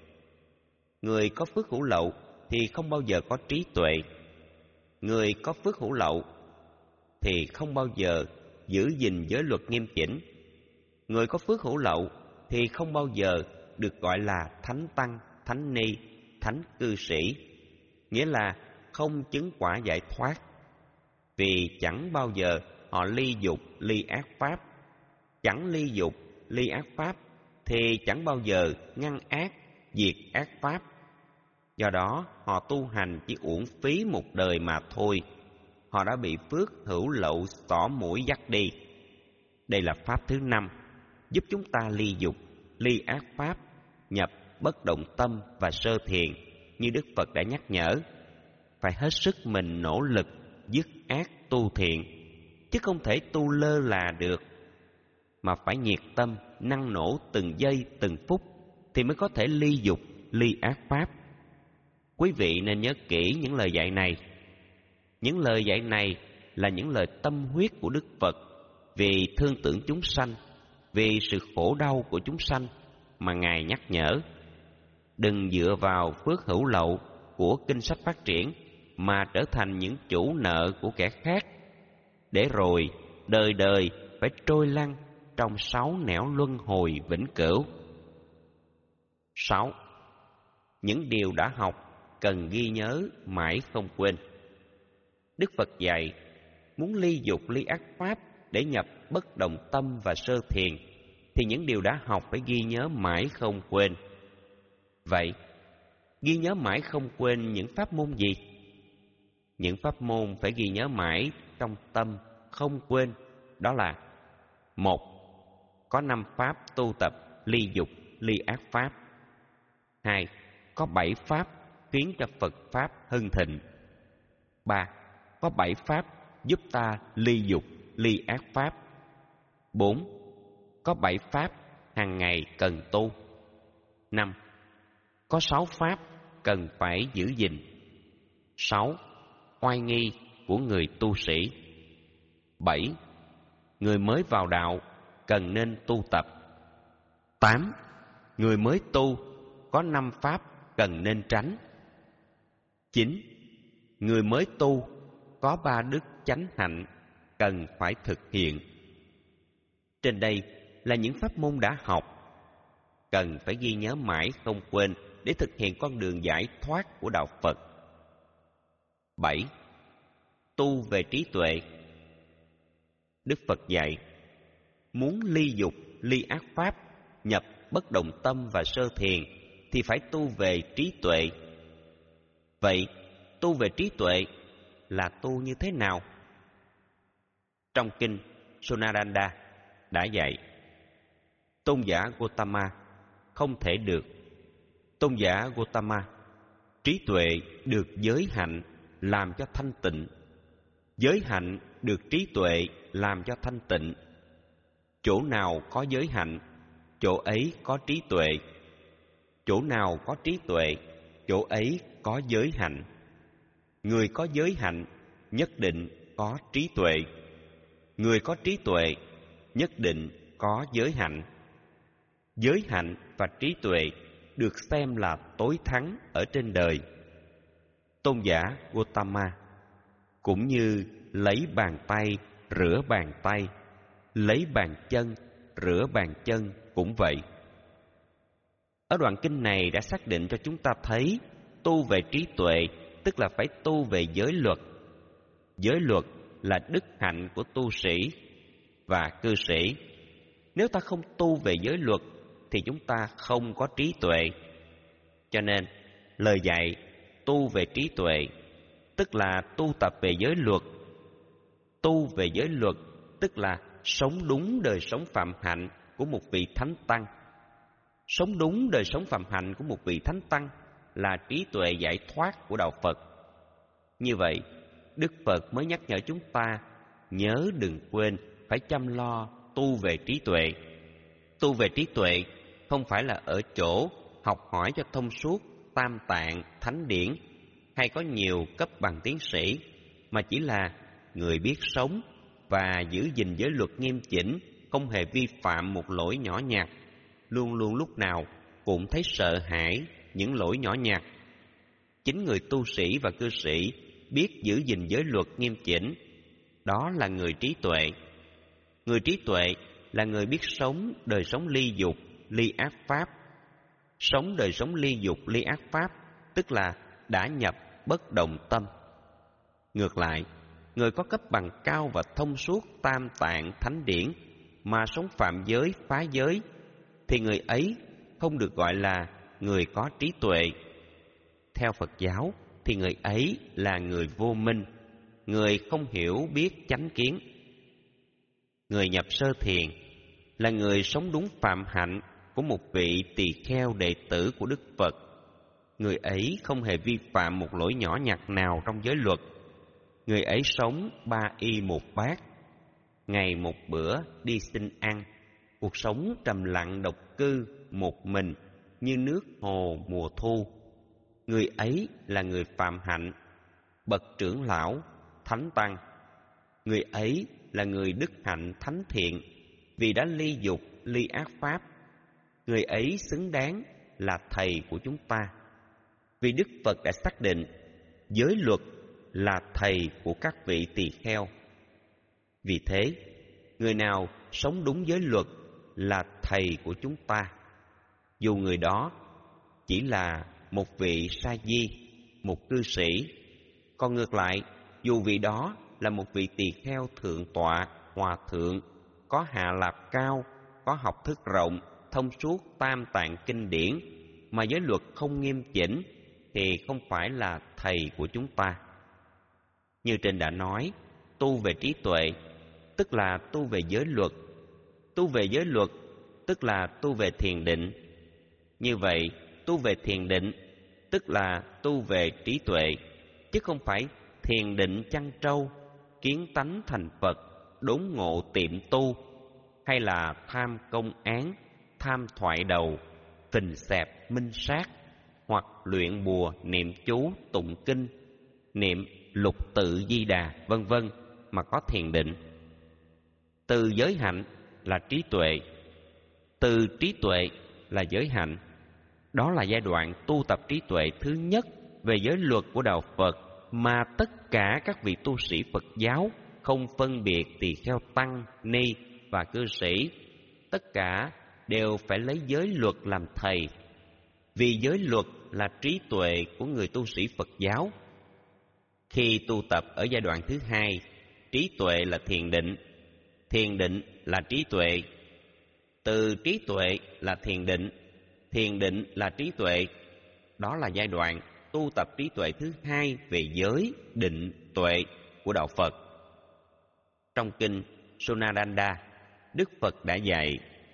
Người có phước hữu lậu thì không bao giờ có trí tuệ. Người có phước hữu lậu thì không bao giờ giữ gìn giới luật nghiêm chỉnh. Người có phước hữu lậu thì không bao giờ được gọi là thánh tăng, thánh ni, thánh cư sĩ, nghĩa là không chứng quả giải thoát, vì chẳng bao giờ họ ly dục, ly ác pháp. Chẳng ly dục, ly ác pháp thì chẳng bao giờ ngăn ác, diệt ác pháp. Do đó họ tu hành chỉ uổng phí một đời mà thôi. Họ đã bị phước hữu lậu xỏ mũi dắt đi. Đây là pháp thứ năm, giúp chúng ta ly dục, ly ác pháp, nhập bất động tâm và sơ thiền, như Đức Phật đã nhắc nhở. Phải hết sức mình nỗ lực dứt ác tu thiện, chứ không thể tu lơ là được, mà phải nhiệt tâm, năng nổ từng giây từng phút thì mới có thể ly dục, ly ác pháp. Quý vị nên nhớ kỹ những lời dạy này. Những lời dạy này là những lời tâm huyết của Đức Phật, vì thương tưởng chúng sanh, vì sự khổ đau của chúng sanh mà Ngài nhắc nhở. Đừng dựa vào phước hữu lậu của kinh sách phát triển mà trở thành những chủ nợ của kẻ khác, để rồi đời đời phải trôi lăn trong sáu nẻo luân hồi vĩnh cửu. Sáu. Những điều đã học cần ghi nhớ mãi không quên. Đức Phật dạy, muốn ly dục ly ác pháp để nhập bất động tâm và sơ thiền, thì những điều đã học phải ghi nhớ mãi không quên. Vậy, ghi nhớ mãi không quên những pháp môn gì? Những pháp môn phải ghi nhớ mãi trong tâm không quên, đó là: một. Có năm pháp tu tập ly dục, ly ác pháp. Hai. Có bảy pháp khiến cho Phật pháp hưng thịnh. Ba. Có bảy pháp giúp ta ly dục, ly ác pháp. Bốn. Có bảy pháp hàng ngày cần tu. Năm. Có sáu pháp cần phải giữ gìn. Sáu. Oai nghi của người tu sĩ. Bảy. Người mới vào đạo cần nên tu tập. Tám. Người mới tu có năm pháp cần nên tránh. Chín. Người mới tu có ba đức chánh hạnh cần phải thực hiện. Trên đây là những pháp môn đã học, cần phải ghi nhớ mãi không quên để thực hiện con đường giải thoát của đạo Phật. Bảy. Tu về trí tuệ. Đức Phật dạy, muốn ly dục, ly ác pháp, nhập bất động tâm và sơ thiền thì phải tu về trí tuệ. Vậy, tu về trí tuệ là tu như thế nào? Trong kinh Sonadanda đã dạy, tôn giả Gotama không thể được. Tôn giả Gotama, trí tuệ được giới hạnh làm cho thanh tịnh. Giới hạnh được trí tuệ làm cho thanh tịnh. Chỗ nào có giới hạnh, chỗ ấy có trí tuệ. Chỗ nào có trí tuệ, chỗ ấy có giới hạnh. Người có giới hạnh nhất định có trí tuệ. Người có trí tuệ nhất định có giới hạnh. Giới hạnh và trí tuệ được xem là tối thắng ở trên đời. Tôn giả Gotama cũng như lấy bàn tay rửa bàn tay, lấy bàn chân rửa bàn chân cũng vậy. Ở đoạn kinh này đã xác định cho chúng ta thấy tu về trí tuệ tức là phải tu về giới luật. Giới luật là đức hạnh của tu sĩ và cư sĩ. Nếu ta không tu về giới luật thì chúng ta không có trí tuệ. Cho nên lời dạy tu về trí tuệ tức là tu tập về giới luật. Tu về giới luật tức là sống đúng đời sống phạm hạnh của một vị thánh tăng. Sống đúng đời sống phạm hạnh của một vị thánh tăng là trí tuệ giải thoát của đạo Phật. Như vậy, Đức Phật mới nhắc nhở chúng ta nhớ đừng quên phải chăm lo tu về trí tuệ. Tu về trí tuệ không phải là ở chỗ học hỏi cho thông suốt tam tạng, thánh điển hay có nhiều cấp bằng tiến sĩ, mà chỉ là người biết sống và giữ gìn giới luật nghiêm chỉnh, không hề vi phạm một lỗi nhỏ nhặt, luôn luôn lúc nào cũng thấy sợ hãi những lỗi nhỏ nhặt. Chính người tu sĩ và cư sĩ biết giữ gìn giới luật nghiêm chỉnh, đó là người trí tuệ. Người trí tuệ là người biết sống đời sống ly dục, ly ác pháp. Sống đời sống ly dục, ly ác pháp tức là đã nhập bất động tâm. Ngược lại, người có cấp bằng cao và thông suốt tam tạng thánh điển mà sống phạm giới, phá giới thì người ấy không được gọi là người có trí tuệ. Theo Phật giáo thì người ấy là người vô minh, người không hiểu biết chánh kiến. Người nhập sơ thiền là người sống đúng phạm hạnh của một vị tỳ kheo đệ tử của Đức Phật. Người ấy không hề vi phạm một lỗi nhỏ nhặt nào trong giới luật. Người ấy sống ba y một bát, ngày một bữa đi xin ăn, cuộc sống trầm lặng độc cư một mình như nước hồ mùa thu. Người ấy là người phạm hạnh, bậc trưởng lão, thánh tăng. Người ấy là người đức hạnh thánh thiện vì đã ly dục, ly ác pháp. Người ấy xứng đáng là thầy của chúng ta. Vì Đức Phật đã xác định giới luật là thầy của các vị tỳ kheo. Vì thế, người nào sống đúng giới luật là thầy của chúng ta, dù người đó chỉ là một vị sa di, một cư sĩ. Còn ngược lại, dù vị đó là một vị tỳ kheo thượng tọa, hòa thượng, có hạ lạp cao, có học thức rộng, thông suốt tam tạng kinh điển, mà giới luật không nghiêm chỉnh, thì không phải là thầy của chúng ta. Như trên đã nói, tu về trí tuệ, tức là tu về giới luật. Tu về giới luật, tức là tu về thiền định. Như vậy, tu về thiền định, tức là tu về trí tuệ, chứ không phải thiền định chăn trâu, kiến tánh thành Phật, đốn ngộ tiệm tu, hay là tham công án, tham thoại đầu, phình xẹp minh sát, hoặc luyện bùa, niệm chú, tụng kinh, niệm lục tự di đà, vân vân mà có thiền định. Từ giới hạnh là trí tuệ, từ trí tuệ là giới hạnh. Đó là giai đoạn tu tập trí tuệ thứ nhất về giới luật của Đạo Phật mà tất cả các vị tu sĩ Phật giáo, không phân biệt tỳ kheo tăng, ni và cư sĩ, tất cả đều phải lấy giới luật làm thầy. Vì giới luật là trí tuệ của người tu sĩ Phật giáo. Khi tu tập ở giai đoạn thứ hai, trí tuệ là thiền định, thiền định là trí tuệ, từ trí tuệ là thiền định, thiền định là trí tuệ. Đó là giai đoạn tu tập trí tuệ thứ hai về giới, định, tuệ của Đạo Phật. Trong kinh Sonadanda, Đức Phật đã dạy: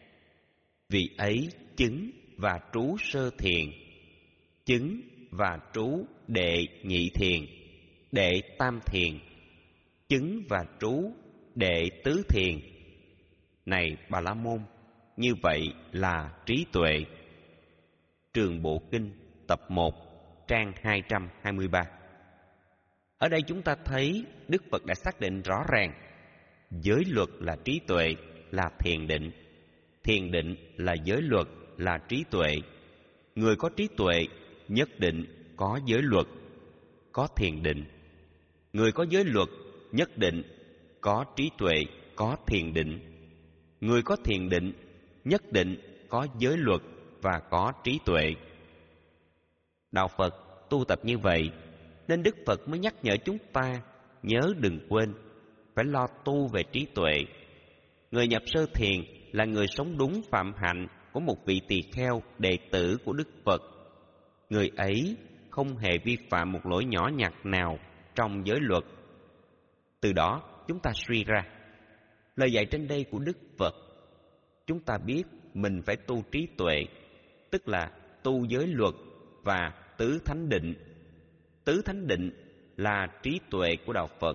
vì ấy chứng và trú sơ thiền, chứng và trú đệ nhị thiền, đệ tam thiền, chứng và trú đệ tứ thiền. Này Bà La Môn, như vậy là trí tuệ. Trường Bộ Kinh tập một, trang hai trăm hai mươi ba. Ở đây chúng ta thấy Đức Phật đã xác định rõ ràng giới luật là trí tuệ, là thiền định. Thiền định là giới luật, là trí tuệ. Người có trí tuệ nhất định có giới luật, có thiền định. Người có giới luật nhất định có trí tuệ, có thiền định. Người có thiền định nhất định có giới luật và có trí tuệ. Đạo Phật tu tập như vậy, nên Đức Phật mới nhắc nhở chúng ta nhớ đừng quên phải lo tu về trí tuệ. Người nhập sơ thiền là người sống đúng phạm hạnh của một vị tỳ kheo đệ tử của Đức Phật. Người ấy không hề vi phạm một lỗi nhỏ nhặt nào trong giới luật. Từ đó chúng ta suy ra lời dạy trên đây của Đức Phật. Chúng ta biết mình phải tu trí tuệ, tức là tu giới luật và tứ thánh định. Tứ thánh định là trí tuệ của Đạo Phật.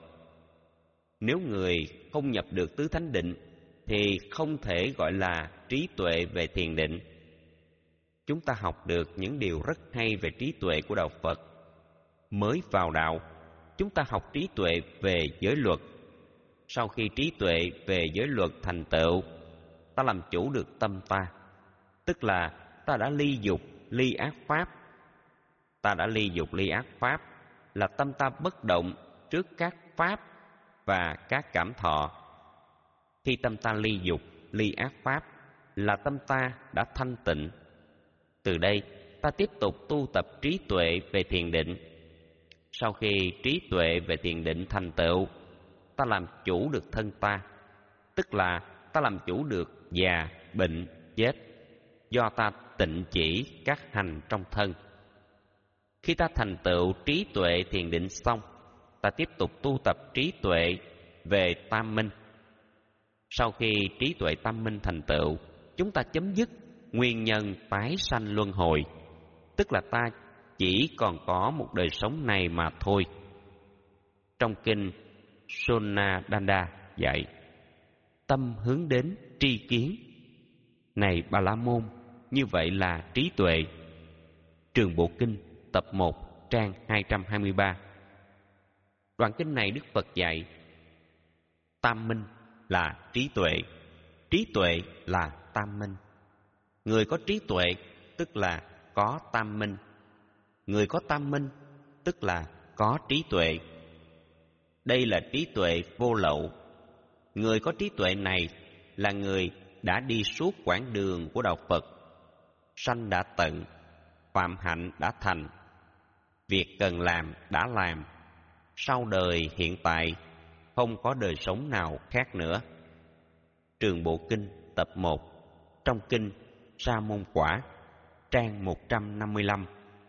Nếu người không nhập được tứ thánh định thì không thể gọi là trí tuệ về thiền định. Chúng ta học được những điều rất hay về trí tuệ của Đạo Phật. Mới vào đạo, chúng ta học trí tuệ về giới luật. Sau khi trí tuệ về giới luật thành tựu, ta làm chủ được tâm ta, tức là ta đã ly dục, ly ác pháp. Ta đã ly dục, ly ác pháp là tâm ta bất động trước các pháp và các cảm thọ. Khi tâm ta ly dục, ly ác pháp là tâm ta đã thanh tịnh. Từ đây ta tiếp tục tu tập trí tuệ về thiền định. Sau khi trí tuệ về thiền định thành tựu, ta làm chủ được thân ta, tức là ta làm chủ được già, bệnh, chết, do ta tịnh chỉ các hành trong thân. Khi ta thành tựu trí tuệ thiền định xong, ta tiếp tục tu tập trí tuệ về tam minh. Sau khi trí tuệ tam minh thành tựu, chúng ta chấm dứt nguyên nhân tái sanh luân hồi, tức là ta chỉ còn có một đời sống này mà thôi. Trong kinh Sonadanda dạy: tâm hướng đến tri kiến. Này Bà La Môn, như vậy là trí tuệ. Trường Bộ Kinh tập một, trang hai trăm hai mươi ba. Đoạn kinh này Đức Phật dạy tam minh là trí tuệ, trí tuệ là tam minh. Người có trí tuệ tức là có tam minh. Người có tam minh tức là có trí tuệ. Đây là trí tuệ vô lậu. Người có trí tuệ này là người đã đi suốt quãng đường của Đạo Phật. Sanh đã tận, phạm hạnh đã thành, việc cần làm đã làm. Sau đời hiện tại không có đời sống nào khác nữa. Trường Bộ Kinh tập một, trong kinh Sa Môn Quả, trang một trăm năm mươi lăm.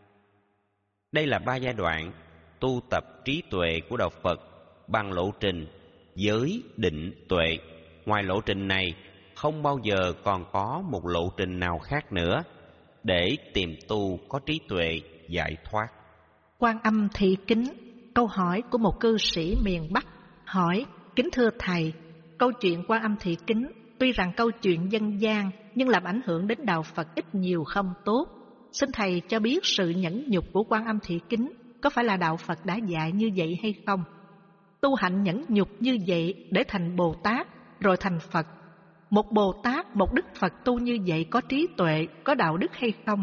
Đây là ba giai đoạn tu tập trí tuệ của Đạo Phật bằng lộ trình giới, định, tuệ. Ngoài lộ trình này, không bao giờ còn có một lộ trình nào khác nữa để tìm tu có trí tuệ giải thoát. Quan Âm Thị Kính. Câu hỏi của một cư sĩ miền Bắc hỏi: kính thưa thầy, câu chuyện Quan Âm Thị Kính tuy rằng câu chuyện dân gian nhưng làm ảnh hưởng đến đạo Phật ít nhiều không tốt. Xin thầy cho biết sự nhẫn nhục của Quan Âm Thị Kính có phải là đạo Phật đã dạy như vậy hay không? Tu hạnh nhẫn nhục như vậy để thành Bồ Tát rồi thành Phật. Một Bồ Tát, một Đức Phật tu như vậy có trí tuệ, có đạo đức hay không?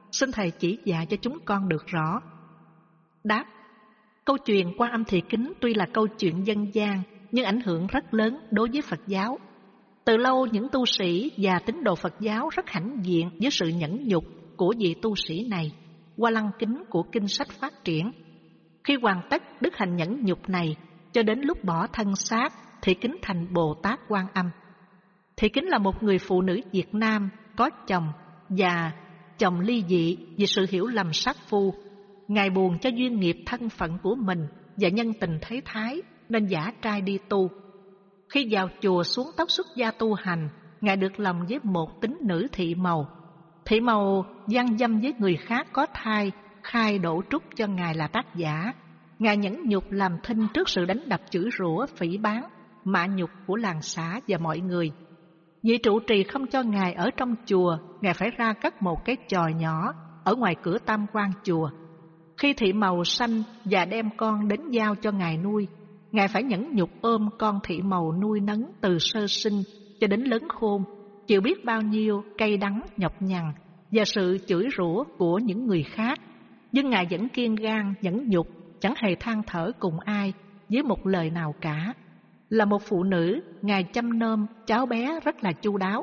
Xin Thầy chỉ dạy cho chúng con được rõ. Đáp: câu chuyện Quan Âm Thị Kính tuy là câu chuyện dân gian, nhưng ảnh hưởng rất lớn đối với Phật giáo. Từ lâu những tu sĩ và tín đồ Phật giáo rất hãnh diện với sự nhẫn nhục của vị tu sĩ này qua lăng kính của kinh sách phát triển. Khi hoàn tất đức hạnh nhẫn nhục này, cho đến lúc bỏ thân xác, Thị Kính thành Bồ Tát Quan Âm. Thị Kính là một người phụ nữ Việt Nam có chồng và chồng ly dị vì sự hiểu lầm sát phu. Ngài buồn cho duyên nghiệp thân phận của mình và nhân tình thế thái nên giả trai đi tu. Khi vào chùa xuống tóc xuất gia tu hành, Ngài được lòng với một tín nữ thị màu. Thị màu gian dâm với người khác có thai, khai đổ trúc cho Ngài là tác giả. Ngài nhẫn nhục làm thinh trước sự đánh đập chửi rủa, phỉ báng, mạ nhục của làng xã và mọi người. Vị trụ trì không cho Ngài ở trong chùa, Ngài phải ra cất một cái chòi nhỏ ở ngoài cửa tam quan chùa. Khi thị màu sanh và đem con đến giao cho Ngài nuôi, Ngài phải nhẫn nhục ôm con thị màu nuôi nấng từ sơ sinh cho đến lớn khôn, chịu biết bao nhiêu cay đắng nhọc nhằn và sự chửi rủa của những người khác. Nhưng Ngài vẫn kiên gan nhẫn nhục, chẳng hề than thở cùng ai với một lời nào cả. Là một phụ nữ, Ngài chăm nom cháu bé rất là chu đáo.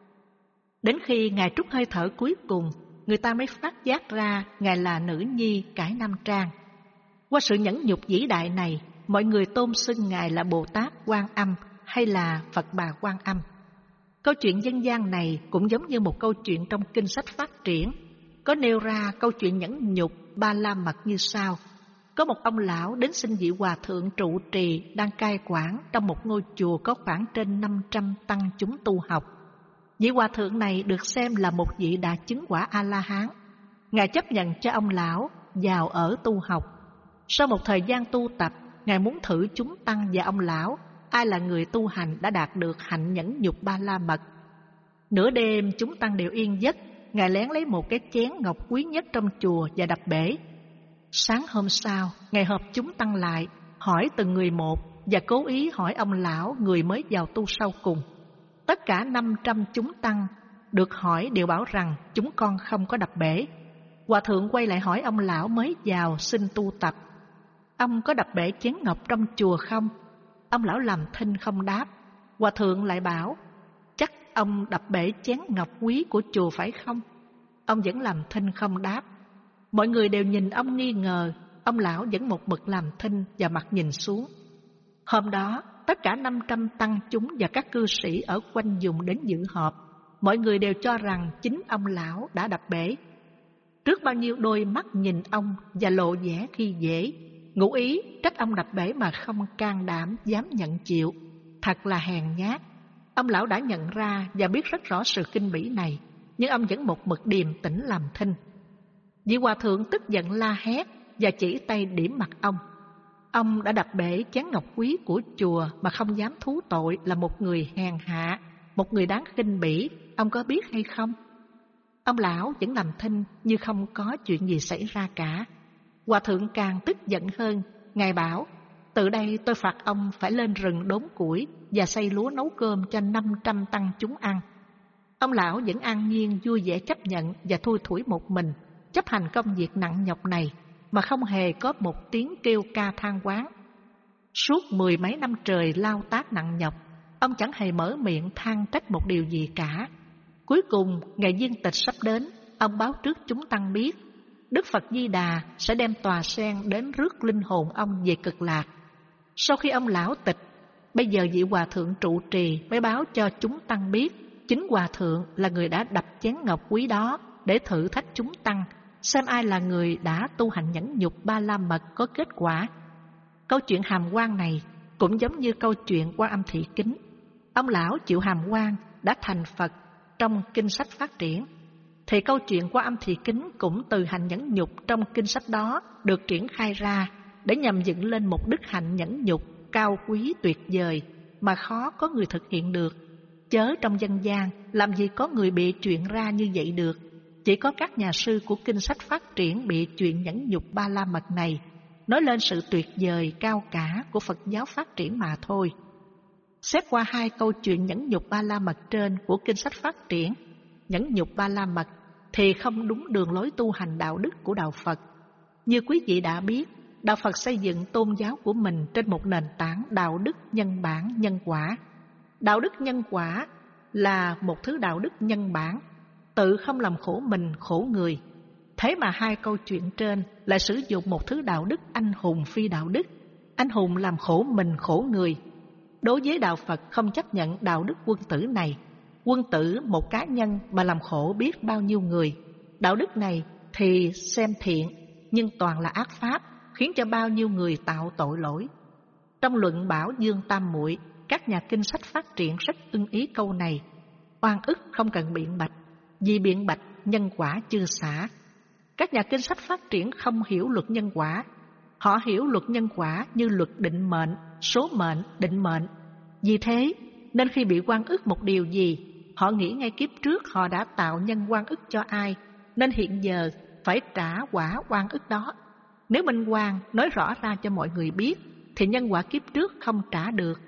Đến khi Ngài trút hơi thở cuối cùng, người ta mới phát giác ra Ngài là nữ nhi cải nam trang. Qua sự nhẫn nhục vĩ đại này, mọi người tôn xưng Ngài là Bồ Tát Quan Âm hay là Phật Bà Quan Âm. Câu chuyện dân gian này cũng giống như một câu chuyện trong kinh sách phát triển, có nêu ra câu chuyện nhẫn nhục Ba La Mật như sau. Có một ông lão đến xin vị hòa thượng trụ trì đang cai quản trong một ngôi chùa có khoảng trên năm trăm tăng chúng tu học. Vị hòa thượng này được xem là một vị đã chứng quả A-la-hán. Ngài chấp nhận cho ông lão vào ở tu học. Sau một thời gian tu tập, Ngài muốn thử chúng tăng và ông lão, ai là người tu hành đã đạt được hạnh nhẫn nhục Ba La Mật. Nửa đêm chúng tăng đều yên giấc, Ngài lén lấy một cái chén ngọc quý nhất trong chùa và đập bể. Sáng hôm sau, Ngài họp chúng tăng lại, hỏi từng người một và cố ý hỏi ông lão người mới vào tu sau cùng. Tất cả năm trăm chúng tăng được hỏi đều bảo rằng chúng con không có đập bể. Hòa thượng quay lại hỏi ông lão mới vào xin tu tập: ông có đập bể chén ngọc trong chùa không? Ông lão làm thinh không đáp. Hòa thượng lại bảo: chắc ông đập bể chén ngọc quý của chùa phải không? Ông vẫn làm thinh không đáp. Mọi người đều nhìn ông nghi ngờ, ông lão vẫn một mực làm thinh và mặt nhìn xuống. Hôm đó, tất cả năm trăm tăng chúng và các cư sĩ ở quanh vùng đến dự họp. Mọi người đều cho rằng chính ông lão đã đập bể. Trước bao nhiêu đôi mắt nhìn ông và lộ vẻ khi dễ, ngụ ý trách ông đập bể mà không can đảm dám nhận chịu. Thật là hèn nhát. Ông lão đã nhận ra và biết rất rõ sự kinh bỉ này, nhưng ông vẫn một mực điềm tĩnh làm thinh. Vị hòa thượng tức giận la hét và chỉ tay điểm mặt ông. Ông đã đập bể chén ngọc quý của chùa mà không dám thú tội là một người hèn hạ, một người đáng khinh bỉ, ông có biết hay không? Ông lão vẫn làm thinh như không có chuyện gì xảy ra cả. Hòa thượng càng tức giận hơn. Ngài bảo: từ đây tôi phạt ông phải lên rừng đốn củi và xay lúa nấu cơm cho năm trăm tăng chúng ăn. Ông lão vẫn an nhiên vui vẻ chấp nhận và thui thủi một mình, chấp hành công việc nặng nhọc này mà không hề có một tiếng kêu ca than oán. Suốt mười mấy năm trời lao tác nặng nhọc, ông chẳng hề mở miệng than trách một điều gì cả. Cuối cùng, ngày viên tịch sắp đến, ông báo trước chúng tăng biết Đức Phật Di Đà sẽ đem tòa sen đến rước linh hồn ông về cực lạc. Sau khi ông lão tịch, bây giờ vị hòa thượng trụ trì mới báo cho chúng tăng biết chính hòa thượng là người đã đập chén ngọc quý đó để thử thách chúng tăng, xem ai là người đã tu hành nhẫn nhục Ba La Mật có kết quả. Câu chuyện hàm quan này cũng giống như câu chuyện Quan Âm Thị Kính. Ông lão chịu hàm quan đã thành Phật trong kinh sách phát triển, thì câu chuyện Quan Âm Thị Kính cũng từ hành nhẫn nhục trong kinh sách đó được triển khai ra để nhằm dựng lên một đức hạnh nhẫn nhục cao quý tuyệt vời mà khó có người thực hiện được. Chớ trong dân gian làm gì có người bị chuyện ra như vậy được. Chỉ có các nhà sư của kinh sách phát triển bị chuyện nhẫn nhục Ba La Mật này nói lên sự tuyệt vời cao cả của Phật giáo phát triển mà thôi. Xét qua hai câu chuyện nhẫn nhục Ba La Mật trên của kinh sách phát triển, nhẫn nhục Ba La Mật thì không đúng đường lối tu hành đạo đức của Đạo Phật. Như quý vị đã biết, Đạo Phật xây dựng tôn giáo của mình trên một nền tảng đạo đức nhân bản nhân quả. Đạo đức nhân quả là một thứ đạo đức nhân bản, tự không làm khổ mình khổ người. Thế mà hai câu chuyện trên lại sử dụng một thứ đạo đức anh hùng phi đạo đức. Anh hùng làm khổ mình khổ người. Đối với Đạo Phật không chấp nhận đạo đức quân tử này. Quân tử một cá nhân mà làm khổ biết bao nhiêu người. Đạo đức này thì xem thiện, nhưng toàn là ác pháp, khiến cho bao nhiêu người tạo tội lỗi. Trong luận Bảo Dương Tam Muội, các nhà kinh sách phát triển rất ưng ý câu này. Oan ức không cần biện bạch, vì biện bạch nhân quả chưa xả. Các nhà kinh sách phát triển không hiểu luật nhân quả. Họ hiểu luật nhân quả như luật định mệnh, số mệnh, định mệnh. Vì thế nên khi bị oan ức một điều gì, họ nghĩ ngay kiếp trước họ đã tạo nhân oan ức cho ai, nên hiện giờ phải trả quả oan ức đó. Nếu minh oan nói rõ ra cho mọi người biết, thì nhân quả kiếp trước không trả được,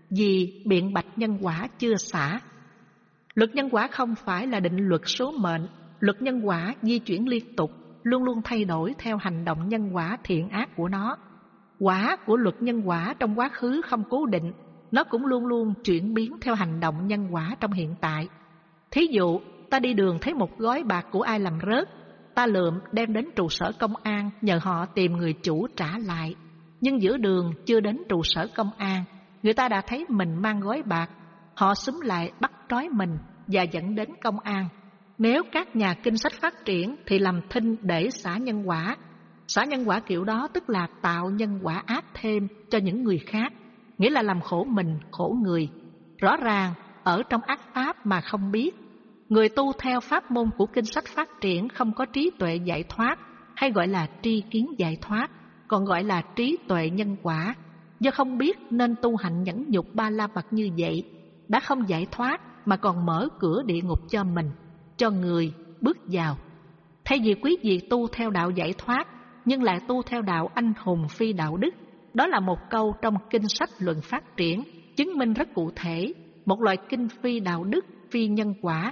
vì biện bạch nhân quả chưa xả. Luật nhân quả không phải là định luật số mệnh. Luật nhân quả di chuyển liên tục, luôn luôn thay đổi theo hành động nhân quả thiện ác của nó. Quả của luật nhân quả trong quá khứ không cố định, nó cũng luôn luôn chuyển biến theo hành động nhân quả trong hiện tại. Thí dụ, ta đi đường thấy một gói bạc của ai làm rớt, ta lượm đem đến trụ sở công an nhờ họ tìm người chủ trả lại. Nhưng giữa đường chưa đến trụ sở công an, người ta đã thấy mình mang gói bạc, họ xúm lại bắt trói mình và dẫn đến công an. Nếu các nhà kinh sách phát triển thì làm thinh để xả nhân quả. Xả nhân quả kiểu đó tức là tạo nhân quả ác thêm cho những người khác, nghĩa là làm khổ mình khổ người. Rõ ràng ở trong ác pháp mà không biết. Người tu theo pháp môn của kinh sách phát triển không có trí tuệ giải thoát, hay gọi là tri kiến giải thoát, còn gọi là trí tuệ nhân quả. Do không biết nên tu hành nhẫn nhục ba la mật như vậy, đã không giải thoát mà còn mở cửa địa ngục cho mình, cho người bước vào. Thay vì quý vị tu theo đạo giải thoát, nhưng lại tu theo đạo anh hùng phi đạo đức, đó là một câu trong kinh sách luận phát triển, chứng minh rất cụ thể, một loại kinh phi đạo đức, phi nhân quả.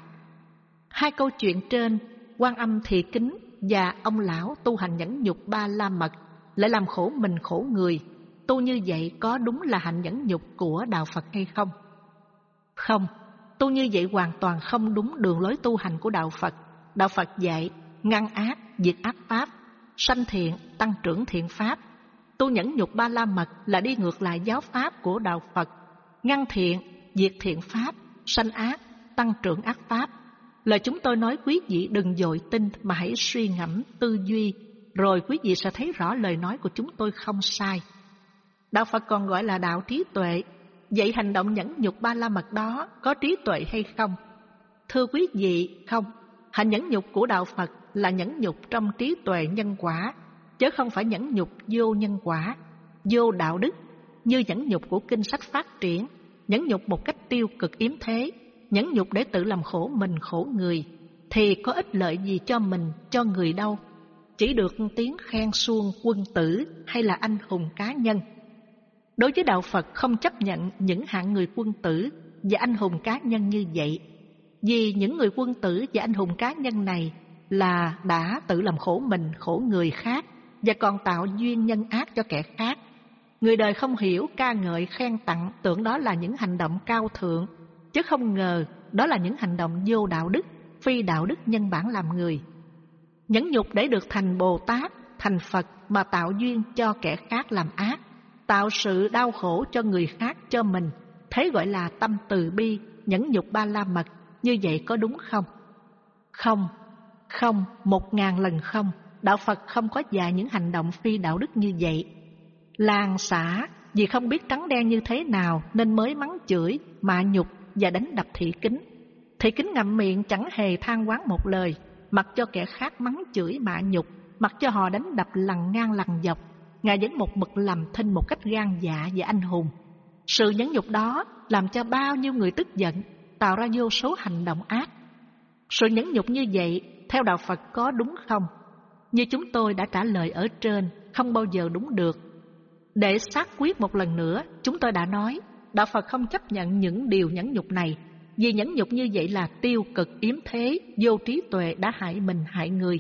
Hai câu chuyện trên, Quan Âm Thị Kính và ông lão tu hành nhẫn nhục ba la mật lại làm khổ mình khổ người. Tu như vậy có đúng là hành nhẫn nhục của Đạo Phật hay không? Không, tu như vậy hoàn toàn không đúng đường lối tu hành của Đạo Phật. Đạo Phật dạy ngăn ác, diệt ác pháp, sanh thiện, tăng trưởng thiện pháp. Tu nhẫn nhục ba la mật là đi ngược lại giáo pháp của Đạo Phật. Ngăn thiện, diệt thiện pháp, sanh ác, tăng trưởng ác pháp. Lời chúng tôi nói quý vị đừng vội tin mà hãy suy ngẫm, tư duy, rồi quý vị sẽ thấy rõ lời nói của chúng tôi không sai. Đạo Phật còn gọi là đạo trí tuệ. Vậy hành động nhẫn nhục ba la mật đó có trí tuệ hay không? Thưa quý vị, không. Hành nhẫn nhục của Đạo Phật là nhẫn nhục trong trí tuệ nhân quả, chứ không phải nhẫn nhục vô nhân quả, vô đạo đức, như nhẫn nhục của kinh sách phát triển, nhẫn nhục một cách tiêu cực yếm thế, nhẫn nhục để tự làm khổ mình khổ người, thì có ích lợi gì cho mình, cho người đâu. Chỉ được tiếng khen suông quân tử hay là anh hùng cá nhân. Đối với Đạo Phật không chấp nhận những hạng người quân tử và anh hùng cá nhân như vậy, vì những người quân tử và anh hùng cá nhân này là đã tự làm khổ mình khổ người khác và còn tạo duyên nhân ác cho kẻ khác. Người đời không hiểu, ca ngợi, khen tặng, tưởng đó là những hành động cao thượng, chứ không ngờ đó là những hành động vô đạo đức, phi đạo đức nhân bản làm người. Nhẫn nhục để được thành Bồ Tát, thành Phật mà tạo duyên cho kẻ khác làm ác, tạo sự đau khổ cho người khác, cho mình, thế gọi là tâm từ bi, nhẫn nhục ba la mật. Như vậy có đúng không? Không, không, một ngàn lần không. Đạo Phật không có dạy những hành động phi đạo đức như vậy. Làng xã vì không biết trắng đen như thế nào nên mới mắng chửi, mạ nhục và đánh đập Thị Kính. Thị Kính ngậm miệng chẳng hề than oán một lời, mặc cho kẻ khác mắng chửi mạ nhục, mặc cho họ đánh đập lằn ngang lằn dọc, Ngài vẫn một mực làm thinh một cách gan dạ và anh hùng. Sự nhẫn nhục đó làm cho bao nhiêu người tức giận, tạo ra vô số hành động ác. Sự nhẫn nhục như vậy theo Đạo Phật có đúng không? Như chúng tôi đã trả lời ở trên, không bao giờ đúng được. Để xác quyết một lần nữa, chúng tôi đã nói Đạo Phật không chấp nhận những điều nhẫn nhục này. Vì nhẫn nhục như vậy là tiêu cực yếm thế, vô trí tuệ đã hại mình hại người.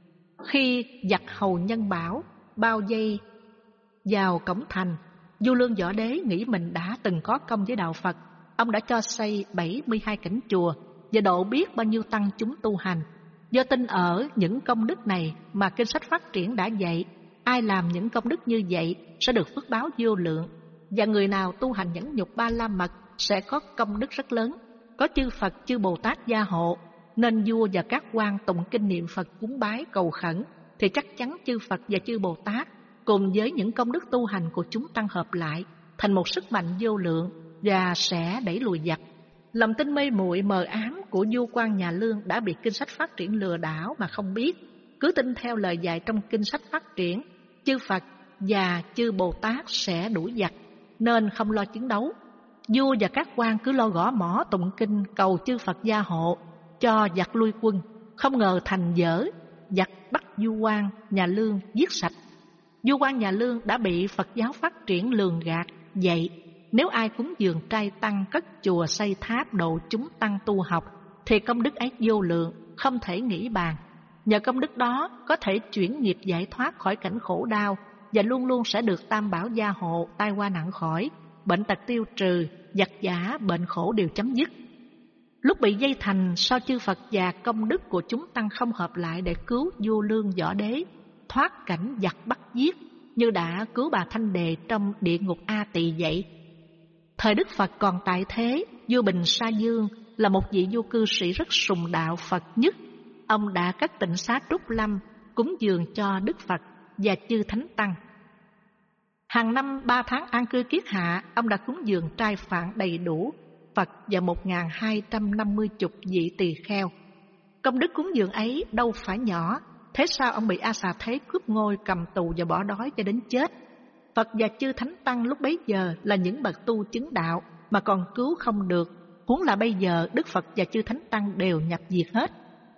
Khi giặc hầu Nhân Bảo bao vây vào cổng thành, Du Lương Võ Đế nghĩ mình đã từng có công với đạo Phật. Ông đã cho xây bảy mươi hai cảnh chùa và độ biết bao nhiêu tăng chúng tu hành. Do tin ở những công đức này mà kinh sách phát triển đã dạy, ai làm những công đức như vậy sẽ được phước báo vô lượng, và người nào tu hành nhẫn nhục ba la mật sẽ có công đức rất lớn. Có chư Phật chư Bồ Tát gia hộ, nên vua và các quan tụng kinh niệm Phật cúng bái cầu khẩn, thì chắc chắn chư Phật và chư Bồ Tát cùng với những công đức tu hành của chúng tăng hợp lại thành một sức mạnh vô lượng và sẽ đẩy lùi giặc. Lòng tin mê muội mờ ám của vua quan nhà Lương đã bị kinh sách phát triển lừa đảo mà không biết. Cứ tin theo lời dạy trong kinh sách phát triển, chư Phật và chư Bồ Tát sẽ đuổi giặc, nên không lo chiến đấu. Vua và các quan cứ lo gõ mõ tụng kinh cầu chư Phật gia hộ cho giặc lui quân. Không ngờ thành dở, giặc bắt vua quan nhà Lương giết sạch. Vua quan nhà Lương đã bị Phật giáo phát triển lường gạt. Vậy nếu ai cúng dường trai tăng, cất chùa xây tháp độ chúng tăng tu học, thì công đức ấy vô lượng, không thể nghĩ bàn. Nhờ công đức đó có thể chuyển nghiệp giải thoát khỏi cảnh khổ đau, và luôn luôn sẽ được tam bảo gia hộ, tai qua nặng khỏi, bệnh tật tiêu trừ, giặc giả bệnh khổ đều chấm dứt. Lúc bị dây thành, sao chư Phật và công đức của chúng tăng không hợp lại để cứu vua Lương Võ Đế thoát cảnh giặc bắt giết, như đã cứu bà Thanh Đề trong địa ngục A Tỳ vậy? Thời Đức Phật còn tại thế, vua Bình Sa Dương là một vị vua cư sĩ rất sùng đạo Phật nhất. Ông đã cất tịnh xá Trúc Lâm cúng dường cho Đức Phật và chư Thánh Tăng. Hàng năm ba tháng an cư kiết hạ, ông đã cúng dường trai phạn đầy đủ Phật và một nghìn hai trăm năm mươi chục vị tỳ kheo. Công đức cúng dường ấy đâu phải nhỏ, thế sao ông bị A Xà Thế cướp ngôi, cầm tù và bỏ đói cho đến chết? Phật và chư Thánh Tăng lúc bấy giờ là những bậc tu chứng đạo mà còn cứu không được, huống là bây giờ Đức Phật và chư Thánh Tăng đều nhập diệt hết.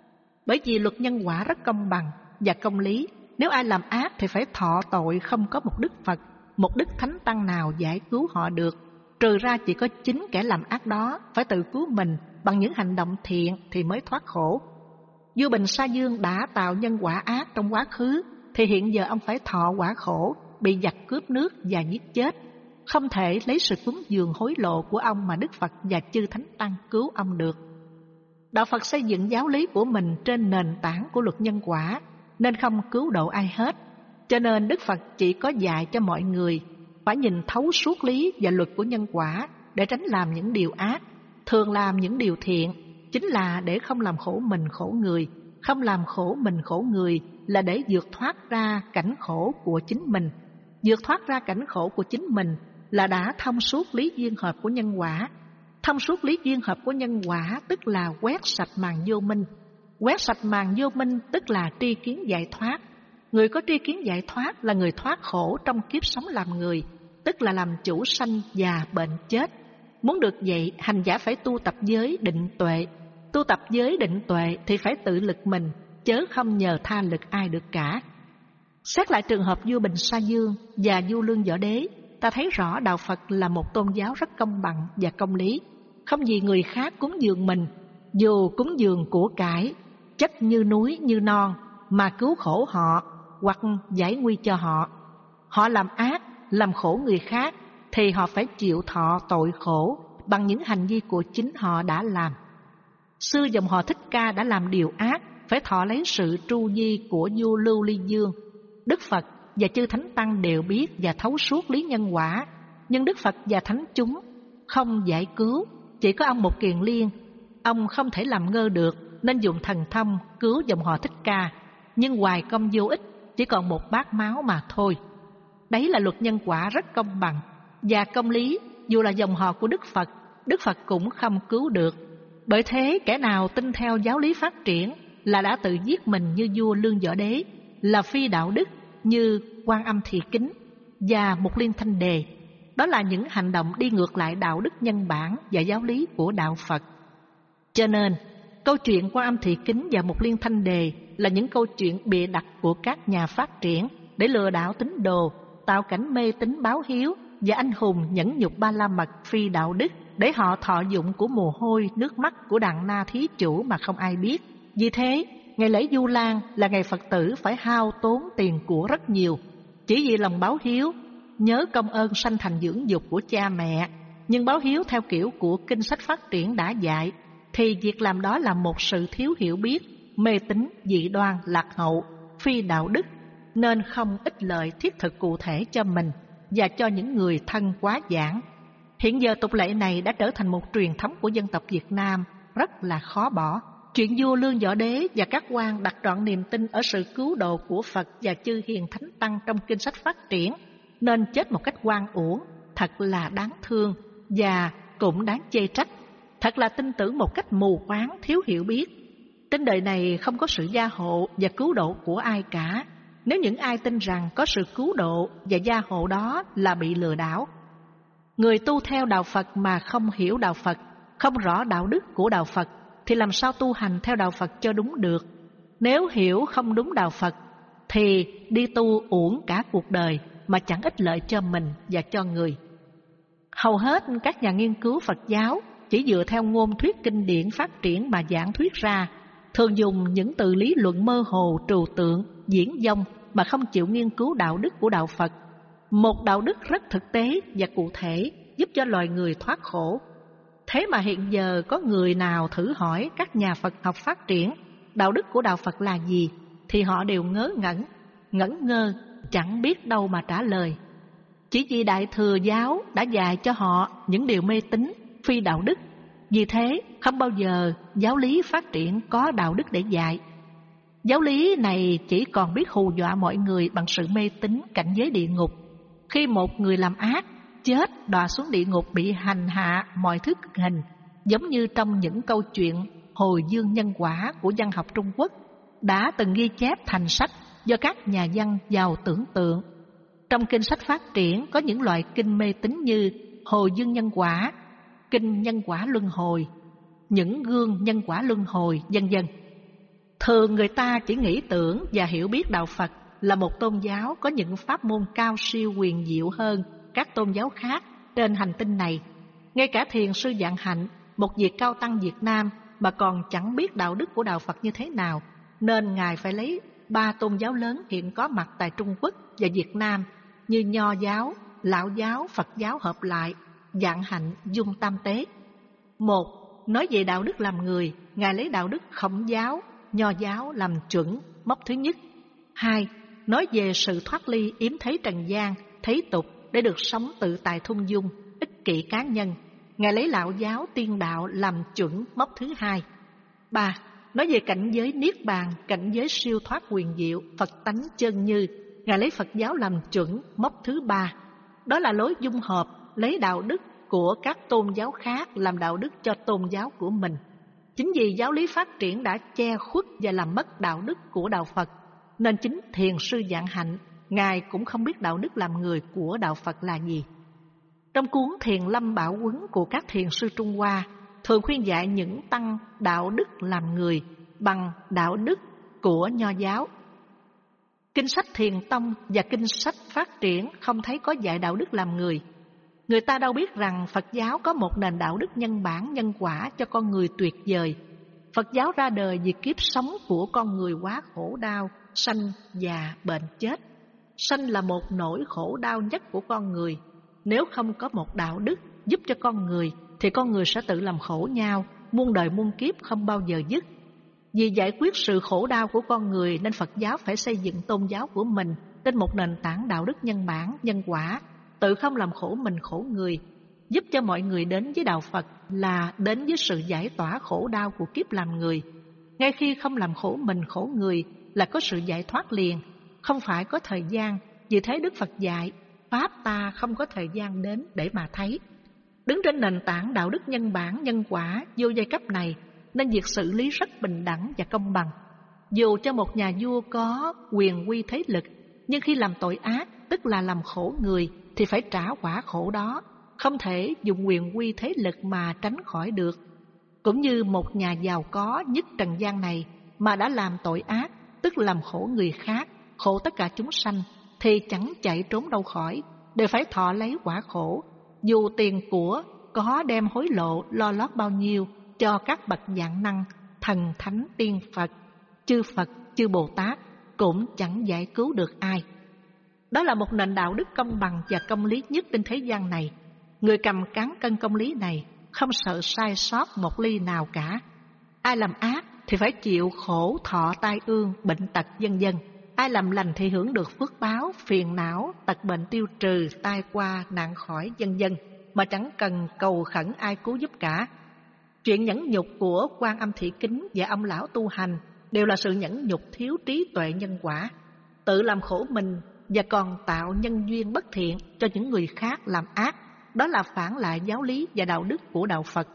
Bởi vì luật nhân quả rất công bằng và công lý, nếu ai làm ác thì phải thọ tội, không có một Đức Phật, một Đức Thánh Tăng nào giải cứu họ được. Trừ ra chỉ có chính kẻ làm ác đó phải tự cứu mình bằng những hành động thiện thì mới thoát khổ. Vua Bình Sa Dương đã tạo nhân quả ác trong quá khứ, thì hiện giờ ông phải thọ quả khổ, bị giặc cướp nước và giết chết. Không thể lấy sự cúng dường hối lộ của ông mà Đức Phật và chư Thánh Tăng cứu ông được. Đạo Phật xây dựng giáo lý của mình trên nền tảng của luật nhân quả, nên không cứu độ ai hết. Cho nên Đức Phật chỉ có dạy cho mọi người phải nhìn thấu suốt lý và luật của nhân quả để tránh làm những điều ác, thường làm những điều thiện, chính là để không làm khổ mình khổ người. Không làm khổ mình khổ người là để vượt thoát ra cảnh khổ của chính mình. Vượt thoát ra cảnh khổ của chính mình là đã thông suốt lý duyên hợp của nhân quả. Thông suốt lý duyên hợp của nhân quả tức là quét sạch màn vô minh. Quét sạch màn vô minh tức là tri kiến giải thoát. Người có tri kiến giải thoát là người thoát khổ trong kiếp sống làm người, tức là làm chủ sanh già bệnh chết. Muốn được vậy, hành giả phải tu tập giới định tuệ. Tu tập giới định tuệ thì phải tự lực mình, chớ không nhờ tha lực ai được cả. Xét lại trường hợp vua Bình Sa Dương và vua Lương Võ Đế, ta thấy rõ đạo Phật là một tôn giáo rất công bằng và công lý. Không vì người khác cúng dường mình, dù cúng dường của cải chất như núi như non, mà cứu khổ họ hoặc giải nguy cho họ. Họ làm ác, làm khổ người khác thì họ phải chịu thọ tội khổ bằng những hành vi của chính họ đã làm. Xưa dòng họ Thích Ca đã làm điều ác, phải thọ lấy sự tru di của vua Lưu Ly Dương. Đức Phật và chư Thánh Tăng đều biết và thấu suốt lý nhân quả, nhưng Đức Phật và Thánh chúng không giải cứu. Chỉ có ông Một Kiền Liên, ông không thể làm ngơ được nên dùng thần thông cứu dòng họ Thích Ca, nhưng hoài công vô ích, chỉ còn một bát máu mà thôi. Đấy là luật nhân quả rất công bằng và công lý, dù là dòng họ của Đức Phật, Đức Phật cũng không cứu được. Bởi thế kẻ nào tin theo giáo lý phát triển là đã tự giết mình như vua Lương Võ Đế, là phi đạo đức như Quan Âm Thị Kính và Mục Liên Thanh Đề. Đó là những hành động đi ngược lại đạo đức nhân bản và giáo lý của đạo Phật. Cho nên, câu chuyện Quan Âm Thị Kính và Mục Liên Thanh Đề là những câu chuyện bịa đặt của các nhà phát triển để lừa đảo tín đồ, tạo cảnh mê tín báo hiếu và anh hùng nhẫn nhục Ba La Mật phi đạo đức để họ thọ dụng của mồ hôi, nước mắt của đàn na thí chủ mà không ai biết. Vì thế, ngày lễ Vu Lan là ngày Phật tử phải hao tốn tiền của rất nhiều, chỉ vì lòng báo hiếu, nhớ công ơn sanh thành dưỡng dục của cha mẹ. Nhưng báo hiếu theo kiểu của kinh sách phát triển đã dạy, thì việc làm đó là một sự thiếu hiểu biết, mê tín, dị đoan, lạc hậu, phi đạo đức, nên không ích lợi thiết thực cụ thể cho mình và cho những người thân quá giảng. Hiện giờ tục lệ này đã trở thành một truyền thống của dân tộc Việt Nam rất là khó bỏ. Chuyện vua Lương Võ Đế và các quan đặt trọn niềm tin ở sự cứu độ của Phật và chư hiền thánh tăng trong kinh sách phát triển, nên chết một cách oan uổng, thật là đáng thương và cũng đáng chê trách. Thật là tin tưởng một cách mù quáng, thiếu hiểu biết. Trên đời này không có sự gia hộ và cứu độ của ai cả. Nếu những ai tin rằng có sự cứu độ và gia hộ đó là bị lừa đảo. Người tu theo đạo Phật mà không hiểu đạo Phật, không rõ đạo đức của đạo Phật, thì làm sao tu hành theo đạo Phật cho đúng được? Nếu hiểu không đúng đạo Phật, thì đi tu uổng cả cuộc đời mà chẳng ích lợi cho mình và cho người. Hầu hết các nhà nghiên cứu Phật giáo chỉ dựa theo ngôn thuyết kinh điển phát triển mà giảng thuyết ra, thường dùng những từ lý luận mơ hồ, trừu tượng, diễn dông mà không chịu nghiên cứu đạo đức của đạo Phật. Một đạo đức rất thực tế và cụ thể giúp cho loài người thoát khổ. Thế mà hiện giờ có người nào thử hỏi các nhà Phật học phát triển đạo đức của đạo Phật là gì, thì họ đều ngớ ngẩn, ngẩn ngơ, chẳng biết đâu mà trả lời. Chỉ vì Đại Thừa giáo đã dạy cho họ những điều mê tín, phi đạo đức. Vì thế, không bao giờ giáo lý phát triển có đạo đức để dạy. Giáo lý này chỉ còn biết hù dọa mọi người bằng sự mê tín cảnh giới địa ngục. Khi một người làm ác, chết, đọa xuống địa ngục bị hành hạ mọi thứ cực hình, giống như trong những câu chuyện hồi dương nhân quả của văn học Trung Quốc, đã từng ghi chép thành sách do các nhà văn giàu tưởng tượng. Trong kinh sách phát triển có những loại kinh mê tín như hồi dương nhân quả, kinh nhân quả luân hồi, những gương nhân quả luân hồi, vân vân. Thường người ta chỉ nghĩ tưởng và hiểu biết đạo Phật là một tôn giáo có những pháp môn cao siêu huyền diệu hơn các tôn giáo khác trên hành tinh này. Ngay cả thiền sư Vạn Hạnh, một vị cao tăng Việt Nam, mà còn chẳng biết đạo đức của đạo Phật như thế nào, nên Ngài phải lấy ba tôn giáo lớn hiện có mặt tại Trung Quốc và Việt Nam như Nho giáo, Lão giáo, Phật giáo hợp lại, Vạn Hạnh dung tam tế. Một, nói về đạo đức làm người, Ngài lấy đạo đức Khổng giáo, Nho giáo làm chuẩn, mốc thứ nhất. Hai, nói về sự thoát ly yếm thấy trần gian, thấy tục để được sống tự tại thung dung, ích kỷ cá nhân, Ngài lấy Lão giáo, Tiên đạo làm chuẩn, mốc thứ hai. Ba, nói về cảnh giới niết bàn, cảnh giới siêu thoát huyền diệu, Phật tánh chân như, Ngài lấy Phật giáo làm chuẩn, mốc thứ ba. Đó là lối dung hợp, lấy đạo đức của các tôn giáo khác làm đạo đức cho tôn giáo của mình. Chính vì giáo lý phát triển đã che khuất và làm mất đạo đức của đạo Phật, nên chính thiền sư Vạn Hạnh, Ngài cũng không biết đạo đức làm người của đạo Phật là gì. Trong cuốn Thiền Lâm Bảo Huấn của các thiền sư Trung Hoa, thường khuyên dạy những tăng đạo đức làm người bằng đạo đức của Nho giáo. Kinh sách Thiền Tông và kinh sách phát triển không thấy có dạy đạo đức làm người. Người ta đâu biết rằng Phật giáo có một nền đạo đức nhân bản, nhân quả cho con người tuyệt vời. Phật giáo ra đời vì kiếp sống của con người quá khổ đau, sanh, già, bệnh, chết. Sanh là một nỗi khổ đau nhất của con người. Nếu không có một đạo đức giúp cho con người, thì con người sẽ tự làm khổ nhau, muôn đời muôn kiếp không bao giờ dứt. Vì giải quyết sự khổ đau của con người nên Phật giáo phải xây dựng tôn giáo của mình trên một nền tảng đạo đức nhân bản, nhân quả, tự không làm khổ mình khổ người, giúp cho mọi người đến với đạo Phật là đến với sự giải tỏa khổ đau của kiếp làm người. Ngay khi không làm khổ mình khổ người là có sự giải thoát liền, không phải có thời gian. Vì thế Đức Phật dạy, Pháp ta không có thời gian đến để mà thấy. Đứng trên nền tảng đạo đức nhân bản, nhân quả vô giai cấp này, nên việc xử lý rất bình đẳng và công bằng. Dù cho một nhà vua có quyền quy thế lực, nhưng khi làm tội ác, tức là làm khổ người, thì phải trả quả khổ đó, không thể dùng quyền quy thế lực mà tránh khỏi được. Cũng như một nhà giàu có nhất trần gian này mà đã làm tội ác, tức làm khổ người khác, khổ tất cả chúng sanh, thì chẳng chạy trốn đâu khỏi, đều phải thọ lấy quả khổ, dù tiền của có đem hối lộ lo lót bao nhiêu cho các bậc vạn năng, thần thánh tiên Phật, chư Phật, chư Bồ Tát cũng chẳng giải cứu được ai. Đó là một nền đạo đức công bằng và công lý nhất trên thế gian này. Người cầm cán cân công lý này không sợ sai sót một ly nào cả. Ai làm ác thì phải chịu khổ thọ tai ương, bệnh tật vân vân. Ai làm lành thì hưởng được phước báo, phiền não, tật bệnh tiêu trừ, tai qua, nạn khỏi vân vân, mà chẳng cần cầu khẩn ai cứu giúp cả. Chuyện nhẫn nhục của Quan Âm Thị Kính và ông lão tu hành đều là sự nhẫn nhục thiếu trí tuệ nhân quả, tự làm khổ mình và còn tạo nhân duyên bất thiện cho những người khác làm ác. Đó là phản lại giáo lý và đạo đức của đạo Phật.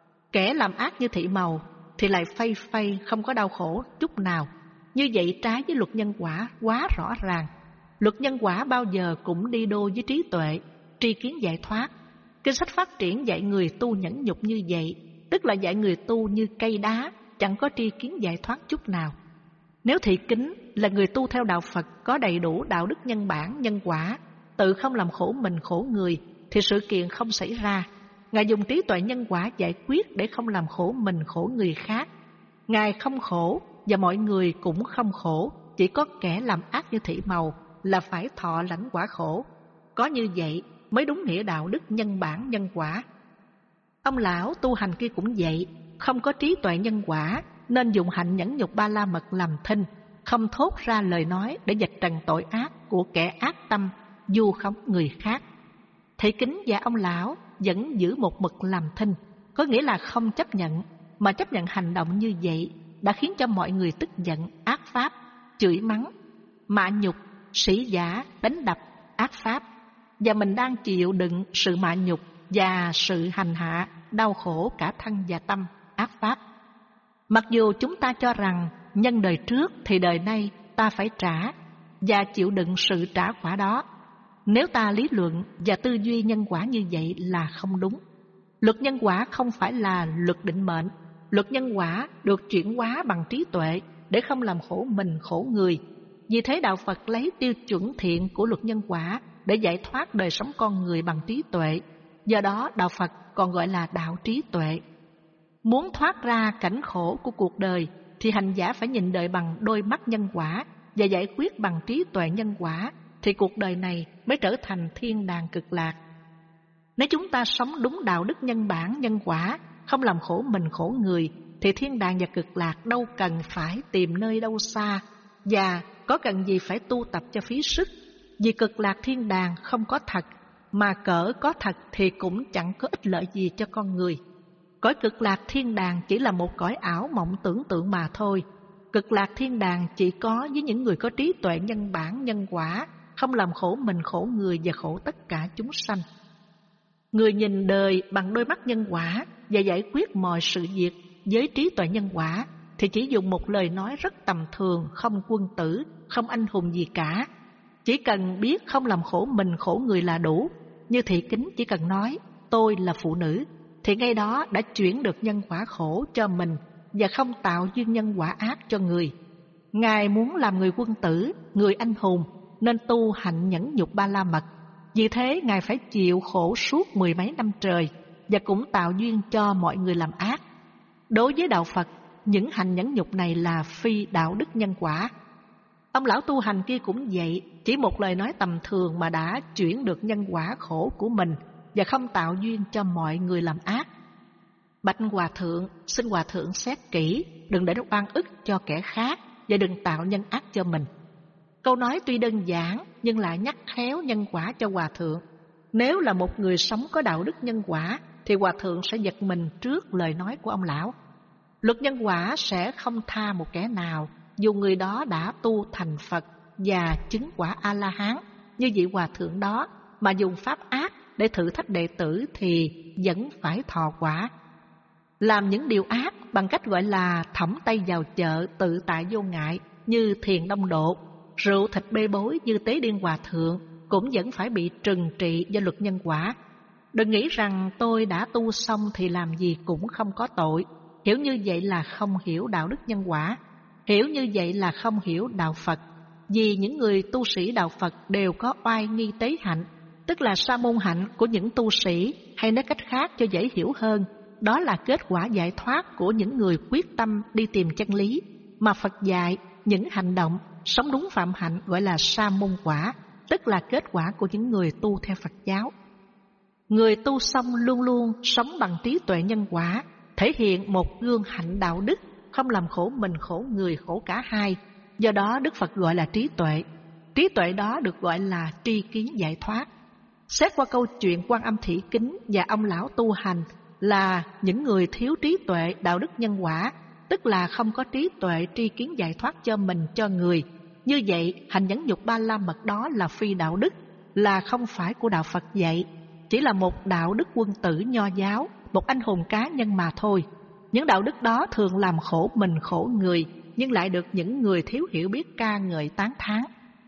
Kẻ làm ác như thị màu thì lại phay phay không có đau khổ chút nào. Như vậy trái với luật nhân quả quá rõ ràng. Luật nhân quả bao giờ cũng đi đôi với trí tuệ, tri kiến giải thoát. Kinh sách phát triển dạy người tu nhẫn nhục như vậy, tức là dạy người tu như cây đá, chẳng có tri kiến giải thoát chút nào. Nếu Thị Kính là người tu theo đạo Phật có đầy đủ đạo đức nhân bản, nhân quả, tự không làm khổ mình khổ người, thì sự kiện không xảy ra. Ngài dùng trí tuệ nhân quả giải quyết để không làm khổ mình khổ người khác. Ngài không khổ và mọi người cũng không khổ, chỉ có kẻ làm ác như thị màu là phải thọ lãnh quả khổ. Có như vậy mới đúng nghĩa đạo đức nhân bản nhân quả. Ông lão tu hành kia cũng vậy, không có trí tuệ nhân quả nên dùng hạnh nhẫn nhục ba la mật làm thinh, không thốt ra lời nói để vạch trần tội ác của kẻ ác tâm vu khống người khác. Thị Kính và ông lão vẫn giữ một mực làm thinh, có nghĩa là không chấp nhận, mà chấp nhận hành động như vậy đã khiến cho mọi người tức giận, ác pháp, chửi mắng, mạ nhục, sĩ giả, đánh đập, ác pháp. Và mình đang chịu đựng sự mạ nhục và sự hành hạ, đau khổ cả thân và tâm, ác pháp. Mặc dù chúng ta cho rằng nhân đời trước thì đời nay ta phải trả và chịu đựng sự trả quả đó, nếu ta lý luận và tư duy nhân quả như vậy là không đúng. Luật nhân quả không phải là luật định mệnh. Luật nhân quả được chuyển hóa bằng trí tuệ để không làm khổ mình khổ người. Vì thế đạo Phật lấy tiêu chuẩn thiện của luật nhân quả để giải thoát đời sống con người bằng trí tuệ. Do đó đạo Phật còn gọi là đạo trí tuệ. Muốn thoát ra cảnh khổ của cuộc đời thì hành giả phải nhìn đời bằng đôi mắt nhân quả và giải quyết bằng trí tuệ nhân quả, thì cuộc đời này mới trở thành thiên đàng cực lạc. Nếu chúng ta sống đúng đạo đức nhân bản nhân quả, không làm khổ mình khổ người, thì thiên đàng và cực lạc đâu cần phải tìm nơi đâu xa, và có cần gì phải tu tập cho phí sức. Vì cực lạc thiên đàng không có thật, mà cỡ có thật thì cũng chẳng có ích lợi gì cho con người. Cõi cực lạc thiên đàng chỉ là một cõi ảo mộng tưởng tượng mà thôi. Cực lạc thiên đàng chỉ có với những người có trí tuệ nhân bản nhân quả, không làm khổ mình khổ người và khổ tất cả chúng sanh. Người nhìn đời bằng đôi mắt nhân quả và giải quyết mọi sự việc với trí tuệ nhân quả thì chỉ dùng một lời nói rất tầm thường, không quân tử, không anh hùng gì cả. Chỉ cần biết không làm khổ mình khổ người là đủ. Như Thị Kính chỉ cần nói tôi là phụ nữ thì ngay đó đã chuyển được nhân quả khổ cho mình và không tạo duyên nhân quả ác cho người. Ngài muốn làm người quân tử, người anh hùng nên tu hạnh nhẫn nhục ba la mật. Vì thế Ngài phải chịu khổ suốt mười mấy năm trời và cũng tạo duyên cho mọi người làm ác. Đối với đạo Phật, những hành nhẫn nhục này là phi đạo đức nhân quả. Ông lão tu hành kia cũng vậy, chỉ một lời nói tầm thường mà đã chuyển được nhân quả khổ của mình và không tạo duyên cho mọi người làm ác. Bạch Hòa Thượng, xin Hòa Thượng xét kỹ, đừng để oan ức cho kẻ khác và đừng tạo nhân ác cho mình. Câu nói tuy đơn giản nhưng lại nhắc khéo nhân quả cho Hòa Thượng. Nếu là một người sống có đạo đức nhân quả thì Hòa Thượng sẽ giật mình trước lời nói của ông lão. Luật nhân quả sẽ không tha một kẻ nào dù người đó đã tu thành Phật và chứng quả A-la-hán như vị Hòa Thượng đó, mà dùng pháp ác để thử thách đệ tử thì vẫn phải thọ quả. Làm những điều ác bằng cách gọi là thõng tay vào chợ tự tại vô ngại như Thiền Đông Độ, rượu thịt bê bối như Tế Điên Hòa Thượng cũng vẫn phải bị trừng trị do luật nhân quả. Đừng nghĩ rằng tôi đã tu xong thì làm gì cũng không có tội. Hiểu như vậy là không hiểu đạo đức nhân quả. Hiểu như vậy là không hiểu đạo Phật. Vì những người tu sĩ đạo Phật đều có oai nghi tế hạnh, tức là sa môn hạnh của những tu sĩ, hay nói cách khác cho dễ hiểu hơn, đó là kết quả giải thoát của những người quyết tâm đi tìm chân lý. Mà Phật dạy những hành động sống đúng phạm hạnh gọi là sa môn quả, tức là kết quả của những người tu theo Phật giáo. Người tu xong luôn luôn sống bằng trí tuệ nhân quả, thể hiện một gương hạnh đạo đức, không làm khổ mình khổ người khổ cả hai. Do đó Đức Phật gọi là trí tuệ. Trí tuệ đó được gọi là tri kiến giải thoát. Xét qua câu chuyện Quan Âm Thị Kính và ông lão tu hành là những người thiếu trí tuệ đạo đức nhân quả, tức là không có trí tuệ tri kiến giải thoát cho mình cho người. Như vậy hành nhẫn nhục ba la mật đó là phi đạo đức, là không phải của đạo Phật dạy, chỉ là một đạo đức quân tử nho giáo, một anh hùng cá nhân mà thôi. Những đạo đức đó thường làm khổ mình khổ người, nhưng lại được những người thiếu hiểu biết ca ngợi tán thán.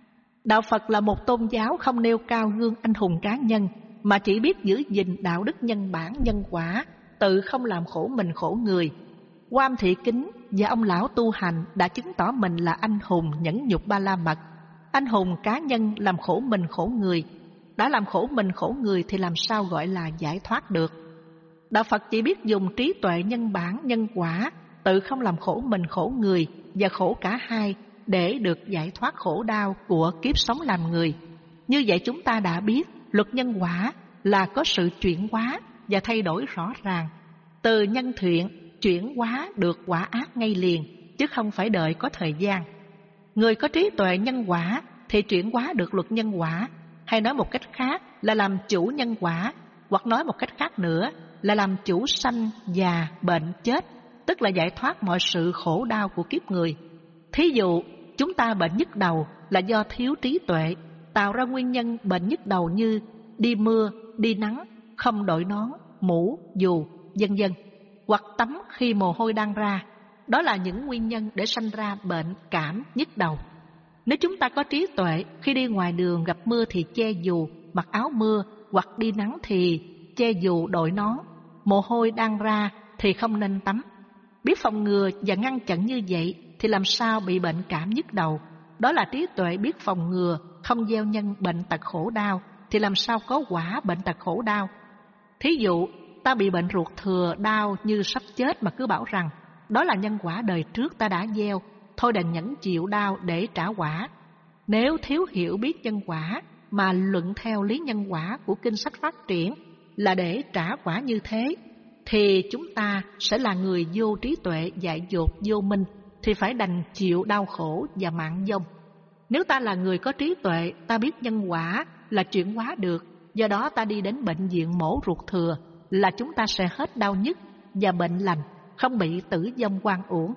Đạo Phật là một tôn giáo không nêu cao gương anh hùng cá nhân, mà chỉ biết giữ gìn đạo đức nhân bản nhân quả, tự không làm khổ mình khổ người. Quan Âm Thị Kính và ông lão tu hành đã chứng tỏ mình là anh hùng nhẫn nhục ba la mật. Anh hùng cá nhân làm khổ mình khổ người, đã làm khổ mình khổ người thì làm sao gọi là giải thoát được. Đạo Phật chỉ biết dùng trí tuệ nhân bản nhân quả, tự không làm khổ mình khổ người và khổ cả hai, để được giải thoát khổ đau của kiếp sống làm người. Như vậy chúng ta đã biết luật nhân quả là có sự chuyển hóa và thay đổi rõ ràng. Từ nhân thiện chuyển hóa được quả ác ngay liền, chứ không phải đợi có thời gian. Người có trí tuệ nhân quả thì chuyển hóa được luật nhân quả, hay nói một cách khác là làm chủ nhân quả, hoặc nói một cách khác nữa là làm chủ sanh, già, bệnh, chết, tức là giải thoát mọi sự khổ đau của kiếp người. Thí dụ, chúng ta bệnh nhức đầu là do thiếu trí tuệ, tạo ra nguyên nhân bệnh nhức đầu như đi mưa, đi nắng, không đội nón, mũ, dù, vân vân, hoặc tắm khi mồ hôi đang ra. Đó là những nguyên nhân để sanh ra bệnh cảm nhức đầu. Nếu chúng ta có trí tuệ, khi đi ngoài đường gặp mưa thì che dù, mặc áo mưa, hoặc đi nắng thì che dù đội nón, mồ hôi đang ra thì không nên tắm. Biết phòng ngừa và ngăn chặn như vậy thì làm sao bị bệnh cảm nhức đầu. Đó là trí tuệ biết phòng ngừa, không gieo nhân bệnh tật khổ đau, thì làm sao có quả bệnh tật khổ đau. Thí dụ, ta bị bệnh ruột thừa đau như sắp chết mà cứ bảo rằng đó là nhân quả đời trước ta đã gieo, thôi đành nhẫn chịu đau để trả quả. Nếu thiếu hiểu biết nhân quả mà luận theo lý nhân quả của kinh sách phát triển là để trả quả như thế, thì chúng ta sẽ là người vô trí tuệ, dại dột, vô minh, thì phải đành chịu đau khổ và mạng vong. Nếu ta là người có trí tuệ, ta biết nhân quả là chuyển hóa được, do đó ta đi đến bệnh viện mổ ruột thừa là chúng ta sẽ hết đau nhức và bệnh lành, không bị tử vong oan uổng.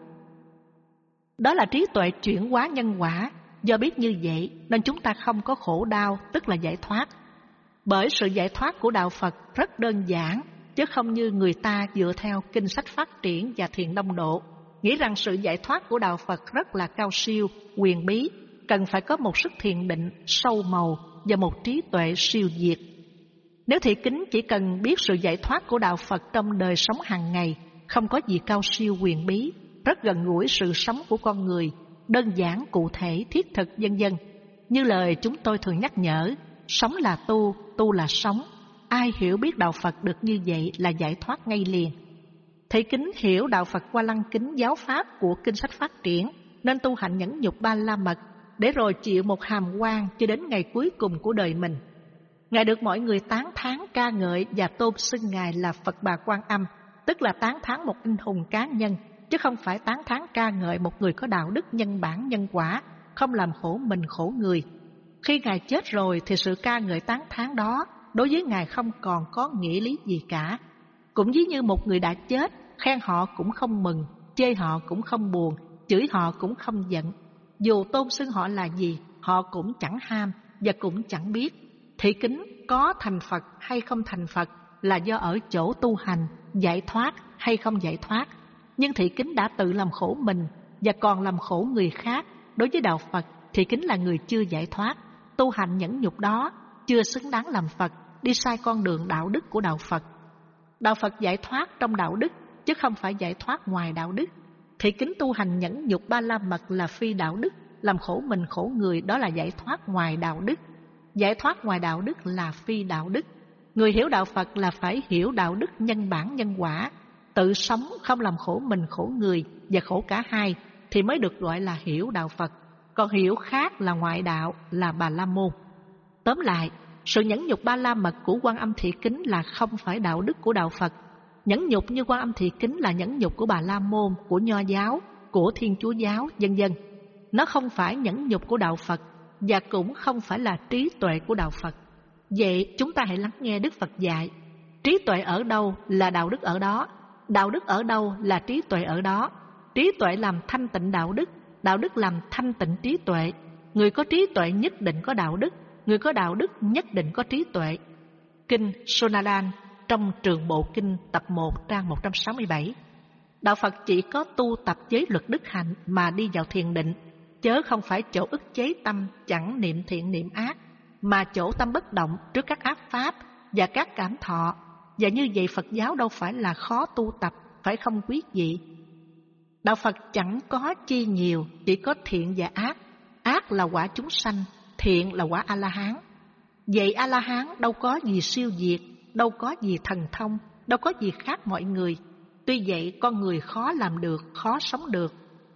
Đó là trí tuệ chuyển hóa nhân quả. Do biết như vậy nên chúng ta không có khổ đau, tức là giải thoát. Bởi sự giải thoát của đạo Phật rất đơn giản, chứ không như người ta dựa theo kinh sách phát triển và thiền đông độ, nghĩ rằng sự giải thoát của đạo Phật rất là cao siêu, quyền bí, cần phải có một sức thiền định sâu màu và một trí tuệ siêu việt. Nếu Thị Kính chỉ cần biết sự giải thoát của đạo Phật trong đời sống hàng ngày, không có gì cao siêu quyền bí, rất gần gũi sự sống của con người, đơn giản, cụ thể, thiết thực, vân vân. Như lời chúng tôi thường nhắc nhở, sống là tu, tu là sống. Ai hiểu biết đạo Phật được như vậy là giải thoát ngay liền. Thị Kính hiểu đạo Phật qua lăng kính giáo pháp của kinh sách phát triển, nên tu hành nhẫn nhục ba la mật, để rồi chịu một hàm quan cho đến ngày cuối cùng của đời mình. Ngài được mọi người tán thán ca ngợi và tôn xưng Ngài là Phật Bà Quan Âm, tức là tán thán một anh hùng cá nhân, chứ không phải tán thán ca ngợi một người có đạo đức nhân bản nhân quả, không làm khổ mình khổ người. Khi Ngài chết rồi thì sự ca ngợi tán thán đó đối với Ngài không còn có nghĩa lý gì cả. Cũng ví như một người đã chết, khen họ cũng không mừng, chê họ cũng không buồn, chửi họ cũng không giận. Dù tôn xưng họ là gì, họ cũng chẳng ham và cũng chẳng biết. Thị Kính có thành Phật hay không thành Phật là do ở chỗ tu hành, giải thoát hay không giải thoát. Nhưng Thị Kính đã tự làm khổ mình và còn làm khổ người khác. Đối với đạo Phật, Thị Kính là người chưa giải thoát. Tu hành nhẫn nhục đó chưa xứng đáng làm Phật, đi sai con đường đạo đức của đạo Phật. Đạo Phật giải thoát trong đạo đức, chứ không phải giải thoát ngoài đạo đức. Thị Kính tu hành nhẫn nhục ba la mật là phi đạo đức, làm khổ mình khổ người, đó là giải thoát ngoài đạo đức. Giải thoát ngoài đạo đức là phi đạo đức. Người hiểu đạo Phật là phải hiểu đạo đức nhân bản nhân quả, tự sống không làm khổ mình khổ người và khổ cả hai thì mới được gọi là hiểu đạo Phật. Còn hiểu khác là ngoại đạo, là Bà La Môn. Tóm lại, sự nhẫn nhục ba la mật của Quan Âm Thị Kính là không phải đạo đức của đạo Phật. Nhẫn nhục như Quan Âm Thị Kính là nhẫn nhục của Bà La Môn, của Nho giáo, của Thiên Chúa giáo, vân vân. Nó không phải nhẫn nhục của đạo Phật và cũng không phải là trí tuệ của đạo Phật. Vậy chúng ta hãy lắng nghe Đức Phật dạy. Trí tuệ ở đâu là đạo đức ở đó, đạo đức ở đâu là trí tuệ ở đó. Trí tuệ làm thanh tịnh đạo đức, đạo đức làm thanh tịnh trí tuệ. Người có trí tuệ nhất định có đạo đức, người có đạo đức nhất định có trí tuệ. Kinh Sonadan trong Trường Bộ Kinh tập một trang một trăm sáu mươi bảy. Đạo Phật chỉ có tu tập giới luật đức hạnh mà đi vào thiền định, chớ không phải chỗ ức chế tâm chẳng niệm thiện niệm ác, mà chỗ tâm bất động trước các ác pháp và các cảm thọ. Và như vậy Phật giáo đâu phải là khó tu tập, phải không quý vị? Đạo Phật chẳng có chi nhiều, chỉ có thiện và ác. Ác là quả chúng sanh, thiện là quả A-la-hán. Vậy A-la-hán đâu có gì siêu việt, đâu có gì thần thông, đâu có gì khác mọi người. Tuy vậy con người khó làm được, khó sống được.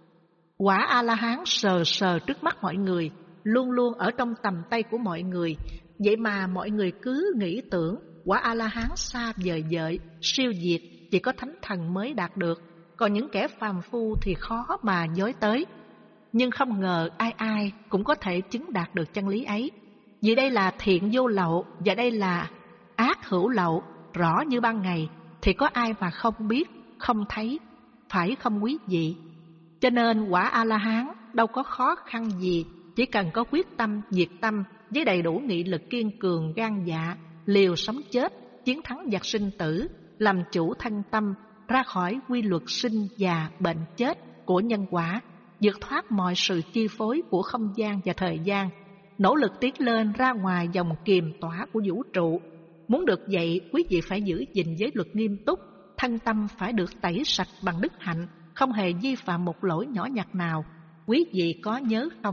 Quả A-la-hán sờ sờ trước mắt mọi người, luôn luôn ở trong tầm tay của mọi người. Vậy mà mọi người cứ nghĩ tưởng quả A-la-hán xa vời vợi, siêu việt, chỉ có thánh thần mới đạt được. Còn những kẻ phàm phu thì khó mà dối tới. Nhưng không ngờ ai ai cũng có thể chứng đạt được chân lý ấy. Vì đây là thiện vô lậu và đây là ác hữu lậu, rõ như ban ngày, thì có ai mà không biết, không thấy, phải không quý vị? Cho nên quả A-la-hán đâu có khó khăn gì, chỉ cần có quyết tâm, diệt tâm với đầy đủ nghị lực kiên cường, gan dạ, liều sống chết, chiến thắng giặc sinh tử, làm chủ thân tâm, ra khỏi quy luật sinh già bệnh chết của nhân quả, vượt thoát mọi sự chi phối của không gian và thời gian, nỗ lực tiến lên ra ngoài dòng kiềm tỏa của vũ trụ. Muốn được vậy, quý vị phải giữ gìn giới luật nghiêm túc, thân tâm phải được tẩy sạch bằng đức hạnh, không hề vi phạm một lỗi nhỏ nhặt nào. Quý vị có nhớ không?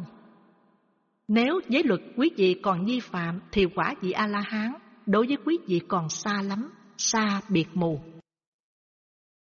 Nếu giới luật quý vị còn vi phạm thì quả vị A-la-hán đối với quý vị còn xa lắm, xa biệt mù.